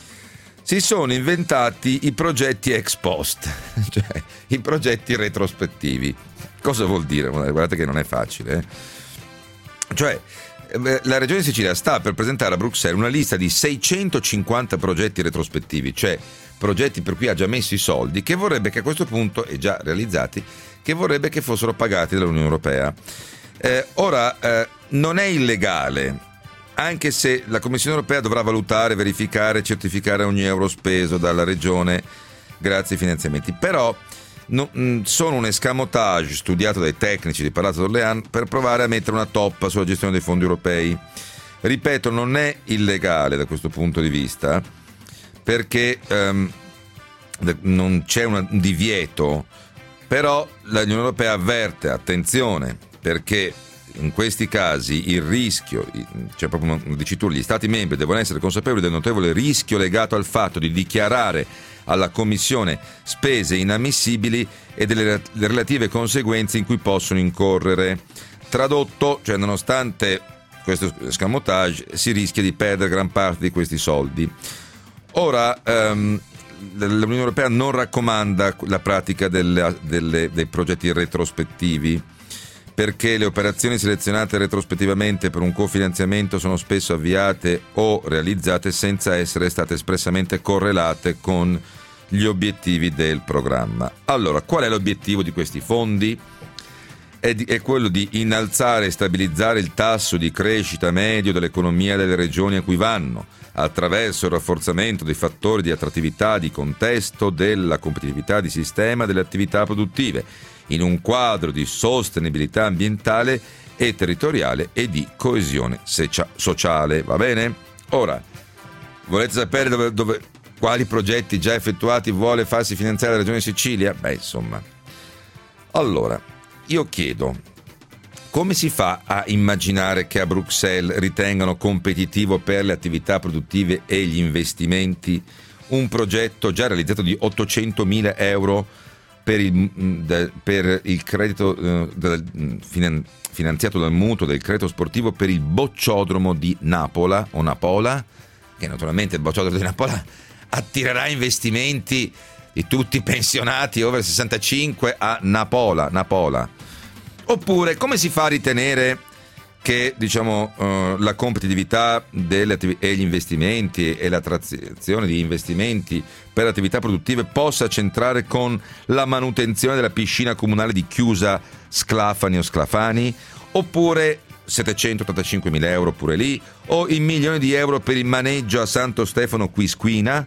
Si sono inventati i progetti ex post, cioè i progetti retrospettivi. Cosa vuol dire? Guardate che non è facile. Eh? Cioè, la Regione Sicilia sta per presentare a Bruxelles una lista di seicentocinquanta progetti retrospettivi, cioè progetti per cui ha già messo i soldi, che vorrebbe che a questo punto, e già realizzati, che vorrebbe che fossero pagati dall'Unione Europea. Eh, ora, eh, non è illegale, anche se la Commissione Europea dovrà valutare, verificare, certificare ogni euro speso dalla Regione grazie ai finanziamenti, però no, mh, sono un escamotage studiato dai tecnici di Palazzo d'Orléans per provare a mettere una toppa sulla gestione dei fondi europei. Ripeto, non è illegale da questo punto di vista, perché um, non c'è un divieto, però l'Unione Europea avverte, attenzione, perché in questi casi il rischio, cioè proprio una dicitura, gli Stati membri devono essere consapevoli del notevole rischio legato al fatto di dichiarare alla Commissione spese inammissibili e delle relative conseguenze in cui possono incorrere. Tradotto, cioè nonostante questo escamotage si rischia di perdere gran parte di questi soldi. Ora, um, l'Unione Europea non raccomanda la pratica delle, delle, dei progetti retrospettivi, perché le operazioni selezionate retrospettivamente per un cofinanziamento sono spesso avviate o realizzate senza essere state espressamente correlate con gli obiettivi del programma. Allora, qual è l'obiettivo di questi fondi? È, di, è quello di innalzare e stabilizzare il tasso di crescita medio dell'economia delle regioni a cui vanno, attraverso il rafforzamento dei fattori di attrattività, di contesto, della competitività di sistema, delle attività produttive, in un quadro di sostenibilità ambientale e territoriale e di coesione sociale. Va bene? Ora, volete sapere dove, dove, quali progetti già effettuati vuole farsi finanziare la Regione Sicilia? Beh, insomma. Allora, io chiedo, come si fa a immaginare che a Bruxelles ritengano competitivo per le attività produttive e gli investimenti un progetto già realizzato di ottocentomila euro per il, per il credito eh, del, finanziato dal mutuo del credito sportivo per il bocciodromo di Napola o Napola, che naturalmente il bocciodromo di Napola attirerà investimenti di tutti i pensionati over sessantacinque a Napola, Napola. Oppure come si fa a ritenere che diciamo uh, la competitività delle attiv- e gli investimenti e l'attrazione di investimenti per attività produttive possa centrare con la manutenzione della piscina comunale di Chiusa Sclafani o Sclafani, oppure settecentottantacinquemila euro pure lì, o il milione di euro per il maneggio a Santo Stefano Quisquina.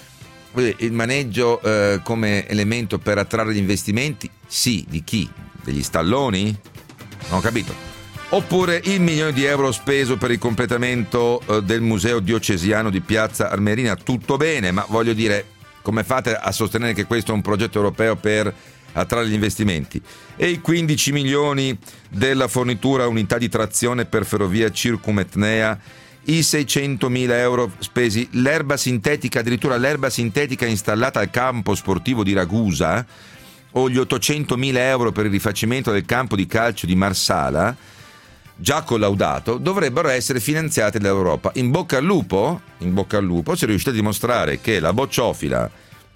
Il maneggio eh, come elemento per attrarre gli investimenti? Sì, di chi? Degli stalloni? Non ho capito. Oppure il milione di euro speso per il completamento eh, del museo diocesiano di Piazza Armerina? Tutto bene, ma voglio dire, come fate a sostenere che questo è un progetto europeo per attrarre gli investimenti? E i quindici milioni della fornitura unità di trazione per ferrovia Circumetnea, i seicentomila euro spesi, l'erba sintetica, addirittura l'erba sintetica installata al campo sportivo di Ragusa, o gli ottocentomila euro per il rifacimento del campo di calcio di Marsala, già collaudato, dovrebbero essere finanziati dall'Europa. In bocca al lupo, in bocca al lupo, se riuscite a dimostrare che la bocciofila,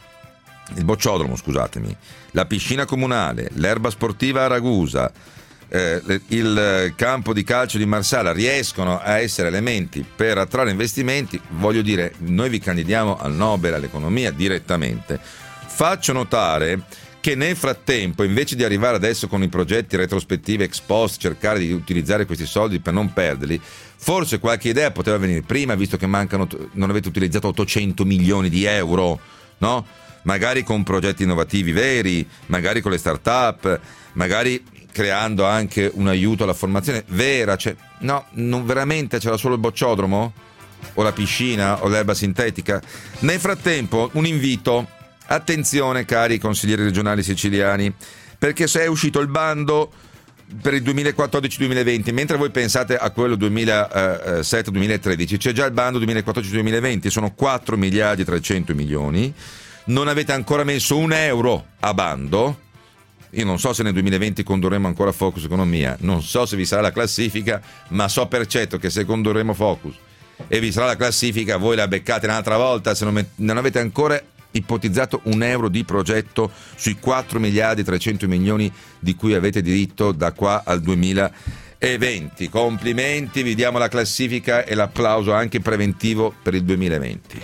il bocciodromo, scusatemi, la piscina comunale, l'erba sportiva a Ragusa, eh, il campo di calcio di Marsala riescono a essere elementi per attrarre investimenti, voglio dire, noi vi candidiamo al Nobel all'economia direttamente. Faccio notare che nel frattempo, invece di arrivare adesso con i progetti retrospettivi ex post, cercare di utilizzare questi soldi per non perderli, forse qualche idea poteva venire prima, visto che mancano, non avete utilizzato ottocento milioni di euro, no? Magari con progetti innovativi veri, magari con le start-up, magari creando anche un aiuto alla formazione vera. Cioè, no, non veramente c'era solo il bocciodromo? O la piscina? O l'erba sintetica? Nel frattempo, un invito. Attenzione, cari consiglieri regionali siciliani, perché se è uscito il bando per il duemilaquattordici duemilaventi, mentre voi pensate a quello duemilasette duemilatredici, c'è già il bando duemilaquattordici duemilaventi, sono quattro miliardi e trecento milioni, non avete ancora messo un euro a bando. Io non so se nel duemilaventi condurremo ancora Focus Economia, non so se vi sarà la classifica, ma so per certo che se condurremo Focus e vi sarà la classifica, voi la beccate un'altra volta se non, met- non avete ancora ipotizzato un euro di progetto sui quattro miliardi e trecento milioni di cui avete diritto da qua al duemilaventi. Complimenti, vi diamo la classifica e l'applauso anche preventivo per il duemilaventi.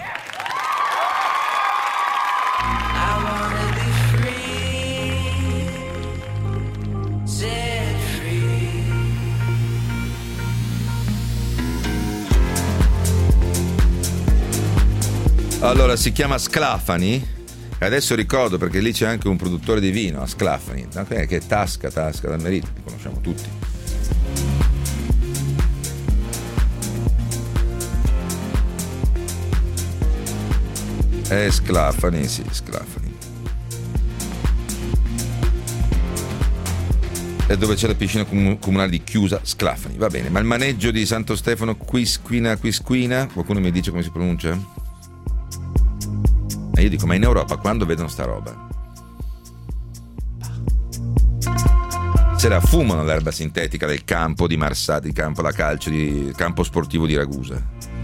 Allora, si chiama Sclafani, e adesso ricordo perché lì c'è anche un produttore di vino a Sclafani, che è Tasca, Tasca dal Merito, li conosciamo tutti. È Sclafani, sì, Sclafani. È dove c'è la piscina comunale di Chiusa Sclafani, va bene, ma il maneggio di Santo Stefano Quisquina, Quisquina, qualcuno mi dice come si pronuncia? E io dico, ma in Europa quando vedono sta roba? Se la fumano l'erba sintetica del campo di Marsala, di campo da calcio, di campo sportivo di Ragusa.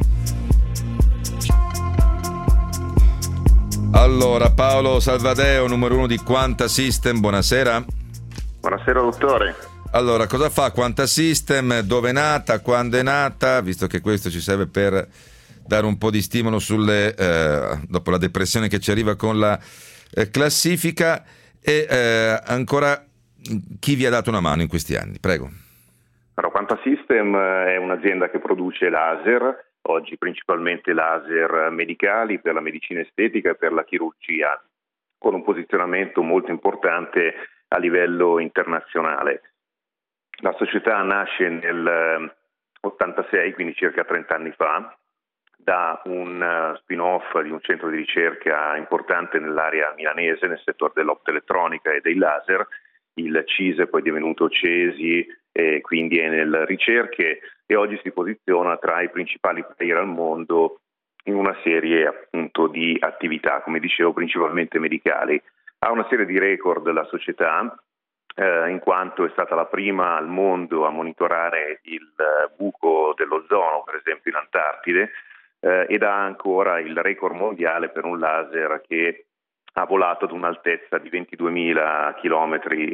Allora, Paolo Salvadeo, numero uno di Quanta System, buonasera. Buonasera dottore. Allora, cosa fa Quanta System? Dove è nata? Quando è nata? Visto che questo ci serve per dare un po' di stimolo sulle eh, dopo la depressione che ci arriva con la eh, classifica, e eh, ancora chi vi ha dato una mano in questi anni? Prego. Allora, Quanta System è un'azienda che produce laser, oggi principalmente laser medicali per la medicina estetica e per la chirurgia, con un posizionamento molto importante a livello internazionale. La società nasce nel ottantasei, quindi circa trenta anni fa, da un spin-off di un centro di ricerca importante nell'area milanese, nel settore dell'optoelettronica e dei laser. Il C I S E poi è divenuto CESI e quindi è nelle ricerche e oggi si posiziona tra i principali player al mondo in una serie appunto di attività, come dicevo, principalmente medicali. Ha una serie di record la società, eh, in quanto è stata la prima al mondo a monitorare il buco dell'ozono, per esempio in Antartide, eh, ed ha ancora il record mondiale per un laser che ha volato ad un'altezza di ventiduemila chilometri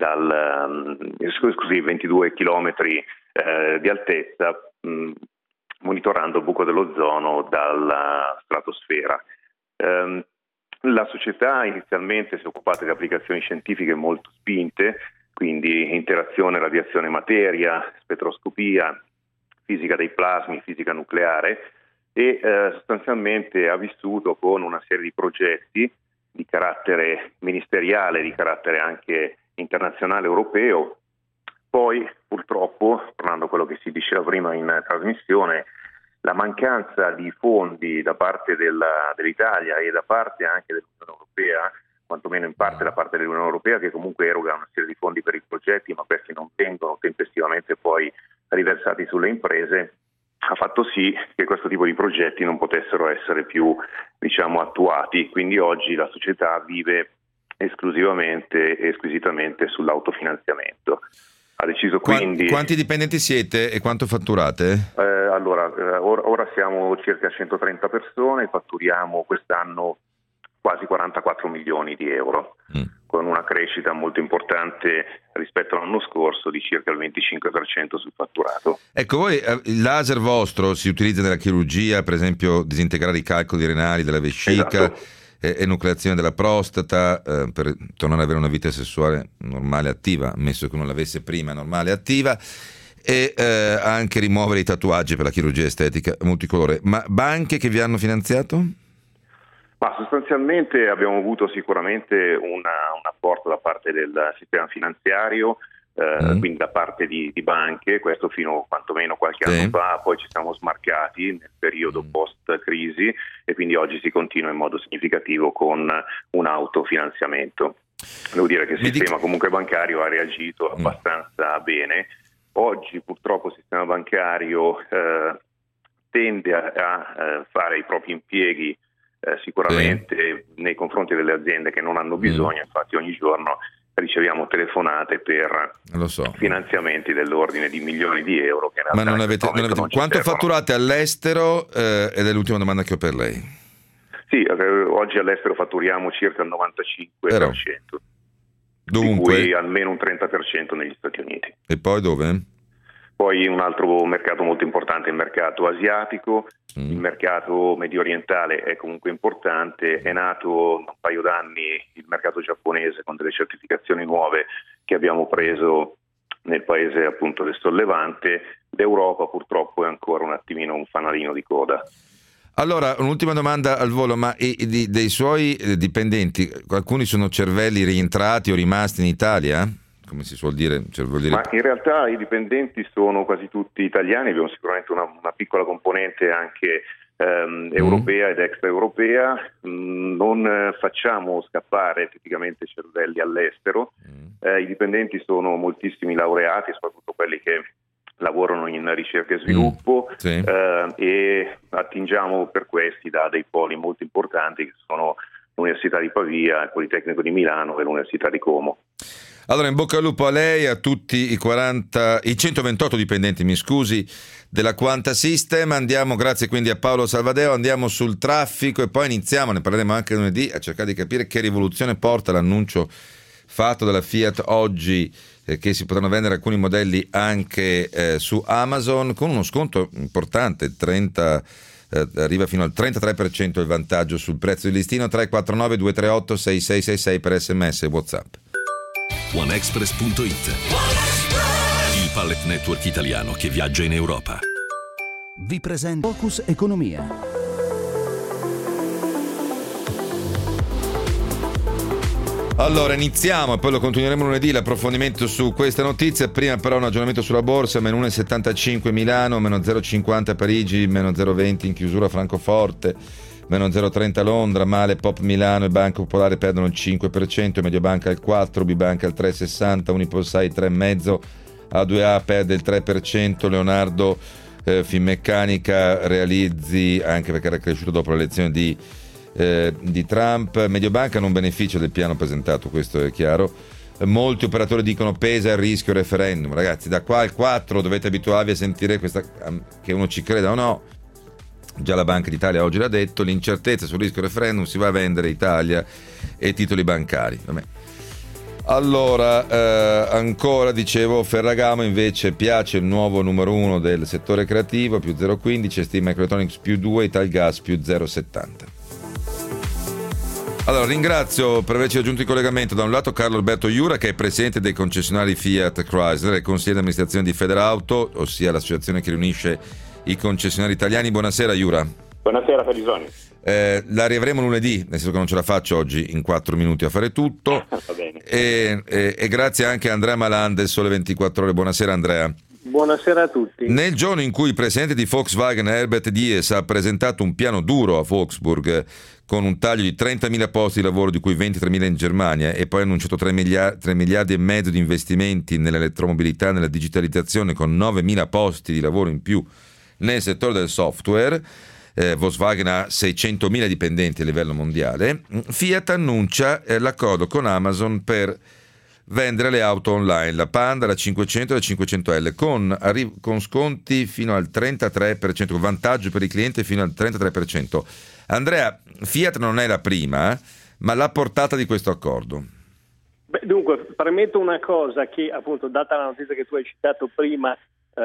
dal um, scusi, ventidue chilometri eh, di altezza, mh, monitorando il buco dell'ozono dalla stratosfera. Um, la società inizialmente si è occupata di applicazioni scientifiche molto spinte, quindi interazione radiazione-materia, spettroscopia, fisica dei plasmi, fisica nucleare, e eh, sostanzialmente ha vissuto con una serie di progetti di carattere ministeriale, di carattere anche internazionale europeo. Poi purtroppo, tornando a quello che si diceva prima in trasmissione, la mancanza di fondi da parte della, dell'Italia e da parte anche dell'Unione Europea, quantomeno in parte da parte dell'Unione Europea, che comunque eroga una serie di fondi per i progetti, ma questi non vengono tempestivamente poi riversati sulle imprese, ha fatto sì che questo tipo di progetti non potessero essere più, diciamo, attuati. Quindi oggi la società vive esclusivamente e squisitamente sull'autofinanziamento. Ha deciso quindi... Quanti dipendenti siete e quanto fatturate? Eh, allora, eh, ora, ora siamo circa centotrenta persone, fatturiamo quest'anno quasi quarantaquattro milioni di euro, mm. con una crescita molto importante rispetto all'anno scorso di circa il venticinque per cento sul fatturato. Ecco, voi il laser vostro si utilizza nella chirurgia, per esempio disintegrare i calcoli renali della vescica, esatto. e, e nucleazione della prostata, eh, per tornare ad avere una vita sessuale normale e attiva, ammesso che non l'avesse prima normale e attiva, e eh, anche rimuovere i tatuaggi per la chirurgia estetica multicolore. Ma banche che vi hanno finanziato? Ma sostanzialmente abbiamo avuto sicuramente una, un apporto da parte del sistema finanziario, eh, mm. quindi da parte di, di banche, questo fino quantomeno qualche sì. anno fa, poi ci siamo smarcati nel periodo mm. post-crisi e quindi oggi si continua in modo significativo con un autofinanziamento. Devo dire che il Mi sistema dico... comunque bancario ha reagito mm. abbastanza bene. Oggi purtroppo il sistema bancario eh, tende a, a fare i propri impieghi Eh, sicuramente sì. nei confronti delle aziende che non hanno bisogno, mm. infatti ogni giorno riceviamo telefonate per Lo so. finanziamenti dell'ordine di milioni di euro che in Ma non avete, non avete... non quanto servono. Fatturate all'estero eh, ed è l'ultima domanda che ho per lei. Sì, eh, oggi all'estero fatturiamo circa il novantacinque per cento, Però, dunque, di cui almeno un trenta per cento negli Stati Uniti. E poi dove? Poi un altro mercato molto importante è il mercato asiatico, mm. il mercato medio orientale è comunque importante, è nato da un paio d'anni il mercato giapponese con delle certificazioni nuove che abbiamo preso nel paese appunto del Sollevante. L'Europa purtroppo è ancora un attimino un fanalino di coda. Allora, un'ultima domanda al volo, ma i, i, dei suoi dipendenti, alcuni sono cervelli rientrati o rimasti in Italia? Come si suol dire, cioè vuol dire... Ma in realtà i dipendenti sono quasi tutti italiani, abbiamo sicuramente una, una piccola componente anche ehm, mm. europea ed extraeuropea, mm, non facciamo scappare tipicamente cervelli all'estero, mm. eh, i dipendenti sono moltissimi laureati, soprattutto quelli che lavorano in ricerca e sviluppo, mm. sì. eh, e attingiamo per questi da dei poli molto importanti che sono l'Università di Pavia, il Politecnico di Milano e l'Università di Como. Allora, in bocca al lupo a lei, a tutti i quaranta, i centoventotto dipendenti, mi scusi, della Quanta System. Andiamo, grazie quindi a Paolo Salvadeo, andiamo sul traffico e poi iniziamo, ne parleremo anche lunedì, a cercare di capire che rivoluzione porta l'annuncio fatto dalla Fiat oggi, eh, che si potranno vendere alcuni modelli anche eh, su Amazon con uno sconto importante, trenta eh, arriva fino al trentatré per cento il vantaggio sul prezzo di listino. Tre quattro nove due tre otto sei sei sei sei per sms e WhatsApp. OneExpress punto it, il pallet network italiano che viaggia in Europa. Vi presenta Focus Economia. Allora iniziamo e poi lo continueremo lunedì l'approfondimento su questa notizia. Prima però un aggiornamento sulla borsa: meno uno virgola settantacinque Milano, meno zero virgola cinquanta Parigi, meno zero virgola venti in chiusura Francoforte, meno zero virgola trenta Londra. Male Pop Milano e Banca Popolare perdono il cinque per cento, Mediobanca il quattro per cento, Bibanca il tre virgola sessanta, Unipol sei tre virgola cinque per cento, A due A perde il tre per cento, Leonardo eh, Finmeccanica Realizzi, anche perché era cresciuto dopo l'elezione di, eh, di Trump. Mediobanca non beneficia del piano presentato, questo è chiaro. Molti operatori dicono pesa il rischio referendum. Ragazzi, da qua al quattro dovete abituarvi a sentire questa, che uno ci creda o no. Già la Banca d'Italia oggi l'ha detto, l'incertezza sul rischio referendum, si va a vendere Italia e titoli bancari. Vabbè. Allora, eh, ancora dicevo, Ferragamo invece piace il nuovo numero uno del settore creativo, più zero virgola quindici, ST Microelectronics più due, Italgas più zero virgola settanta. Allora, ringrazio per averci raggiunto in collegamento da un lato Carlo Alberto Iura, che è presidente dei concessionari Fiat Chrysler e consigliere di amministrazione di Federauto, ossia l'associazione che riunisce i concessionari italiani. Buonasera Iura. Buonasera Perisoni. Eh, la riavremo lunedì, nel senso che non ce la faccio oggi in quattro minuti a fare tutto. Va bene. E, e, e grazie anche a Andrea Malan del Sole ventiquattro Ore. Buonasera Andrea. Buonasera a tutti. Nel giorno in cui il presidente di Volkswagen Herbert Diess ha presentato un piano duro a Wolfsburg con un taglio di trentamila posti di lavoro, di cui ventitremila in Germania, e poi ha annunciato tre miliardi e mezzo di investimenti nell'elettromobilità e nella digitalizzazione, con novemila posti di lavoro in più nel settore del software. Eh, Volkswagen ha seicentomila dipendenti a livello mondiale. Fiat annuncia eh, l'accordo con Amazon per vendere le auto online, la Panda, la cinquecento e la cinquecento L, con, arri- con sconti fino al trentatré per cento, con vantaggio per i clienti fino al trentatré per cento. Andrea, Fiat non è la prima, ma la portata di questo accordo. Beh, dunque, premetto una cosa, che appunto, data la notizia che tu hai citato prima,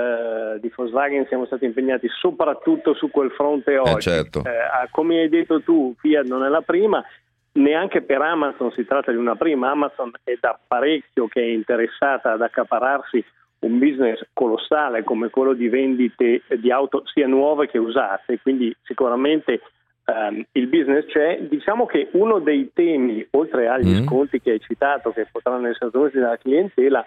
Uh, di Volkswagen, siamo stati impegnati soprattutto su quel fronte oggi. Eh certo. uh, come hai detto tu, Fiat non è la prima, neanche per Amazon si tratta di una prima. Amazon è da parecchio che è interessata ad accaparrarsi un business colossale come quello di vendite di auto sia nuove che usate, quindi sicuramente um, il business c'è. Diciamo che uno dei temi, oltre agli mm. sconti che hai citato, che potranno essere ottenuti dalla clientela,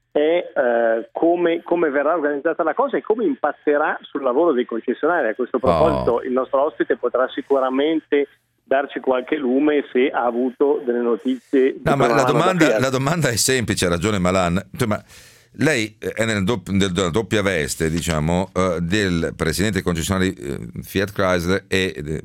è eh, come, come verrà organizzata la cosa e come impatterà sul lavoro dei concessionari. A questo proposito oh. il nostro ospite potrà sicuramente darci qualche lume se ha avuto delle notizie. No, ma la domanda, la domanda è semplice, ha ragione Malan. Insomma, lei è nel dopp- nella doppia veste, diciamo, uh, del presidente concessionari uh, Fiat Chrysler e, e,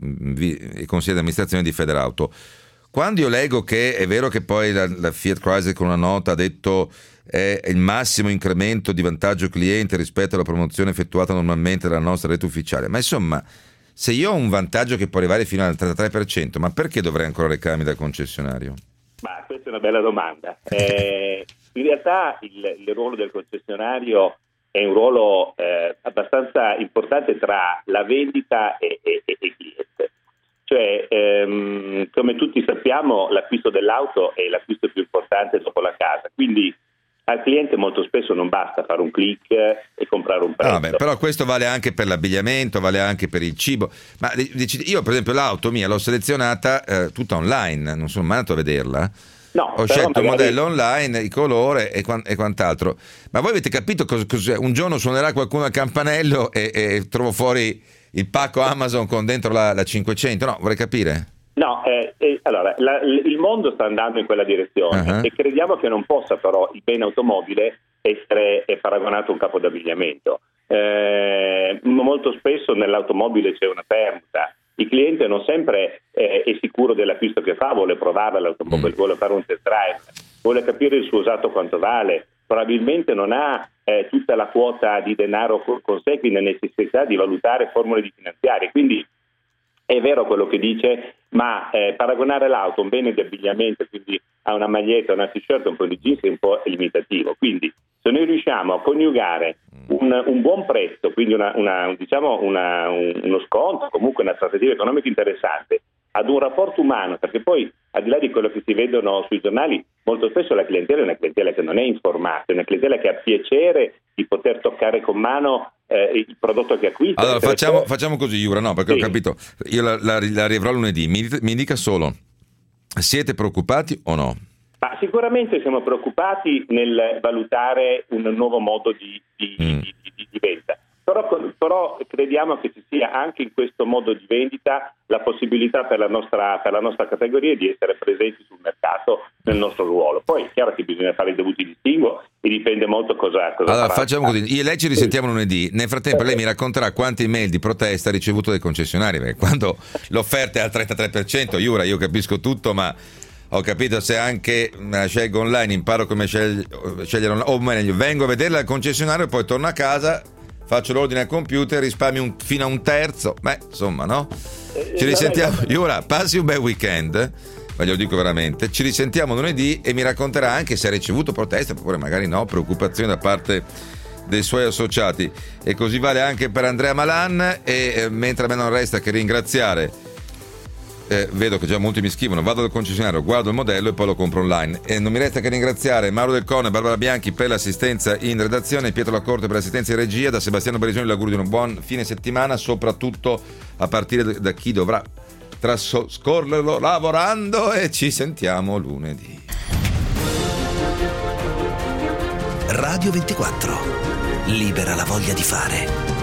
e consigliere di amministrazione di Federauto. Quando io leggo che è vero che poi la, la Fiat Chrysler con una nota ha detto è il massimo incremento di vantaggio cliente rispetto alla promozione effettuata normalmente dalla nostra rete ufficiale, ma insomma, se io ho un vantaggio che può arrivare fino al trentatré per cento, ma perché dovrei ancora recarmi dal concessionario? Ma questa è una bella domanda. Eh, in realtà il, il ruolo del concessionario è un ruolo eh, abbastanza importante tra la vendita e, e, e il cliente. Cioè, ehm, come tutti sappiamo, l'acquisto dell'auto è l'acquisto più importante dopo la casa, quindi al cliente molto spesso non basta fare un click e comprare un pezzo. Ah, beh, però questo vale anche per l'abbigliamento, vale anche per il cibo. Ma io per esempio l'auto mia l'ho selezionata eh, tutta online, non sono mai andato a vederla. No, ho scelto magari... il modello online, il colore e, quant- e quant'altro. Ma voi avete capito cos- cos'è? Un giorno suonerà qualcuno al campanello e, e trovo fuori il pacco Amazon con dentro la, la cinquecento? No, vorrei capire. No, eh, eh, allora la, il mondo sta andando in quella direzione uh-huh. e crediamo che non possa però il bene automobile essere paragonato a un capo d'abbigliamento. Eh, molto spesso nell'automobile c'è una permuta. Il cliente non sempre eh, è sicuro dell'acquisto che fa, vuole provare l'automobile, mm. vuole fare un test drive, vuole capire il suo usato quanto vale, probabilmente non ha eh, tutta la quota di denaro con sé, quindi ha necessità di valutare formule di finanziarie. Quindi è vero quello che dice, ma eh, paragonare l'auto a un bene di abbigliamento, quindi a una maglietta, una t-shirt, un po' di jeans, è un po' limitativo. Quindi se noi riusciamo a coniugare un, un buon prezzo, quindi una, una, diciamo una, un, uno sconto, comunque una trattativa economica interessante, ad un rapporto umano, perché poi al di là di quello che si vedono sui giornali, molto spesso la clientela è una clientela che non è informata, è una clientela che ha piacere di poter toccare con mano eh, il prodotto che acquista. Allora facciamo, facciamo così, Iura, no, perché sì. ho capito, io la, la, la riavrò lunedì, mi, mi dica solo, siete preoccupati o no? Ma sicuramente siamo preoccupati nel valutare un nuovo modo di, di, mm. di, di, di vendita. Però, però crediamo che ci sia anche in questo modo di vendita la possibilità per la nostra, per la nostra categoria di essere presenti sul mercato nel nostro ruolo. Poi è chiaro che bisogna fare i dovuti distinguo e dipende molto cosa, cosa allora farà. facciamo così, io e lei ci risentiamo lunedì, nel frattempo lei mi racconterà quante email di protesta ha ricevuto dai concessionari, perché quando l'offerta è al trentatré per cento, Iura, io capisco tutto, ma ho capito, se anche me la scelgo online, imparo come scegli- scegliere online, o meglio, vengo a vederla al concessionario e poi torno a casa, faccio l'ordine al computer, risparmio un, fino a un terzo, beh insomma, no? Ci risentiamo, Iura, passi un bel weekend, ma glielo dico veramente, ci risentiamo lunedì e mi racconterà anche se ha ricevuto proteste oppure magari no, preoccupazioni da parte dei suoi associati, e così vale anche per Andrea Malan. E eh, mentre a me non resta che ringraziare, eh, vedo che già molti mi scrivono, vado dal concessionario, guardo il modello e poi lo compro online, e non mi resta che ringraziare Mauro Del Cono e Barbara Bianchi per l'assistenza in redazione, Pietro Lacorte per l'assistenza in regia. Da Sebastiano Barisoni l'augurio di un buon fine settimana, soprattutto a partire da chi dovrà trascorrerlo lavorando, e ci sentiamo lunedì. Radio ventiquattro, libera la voglia di fare.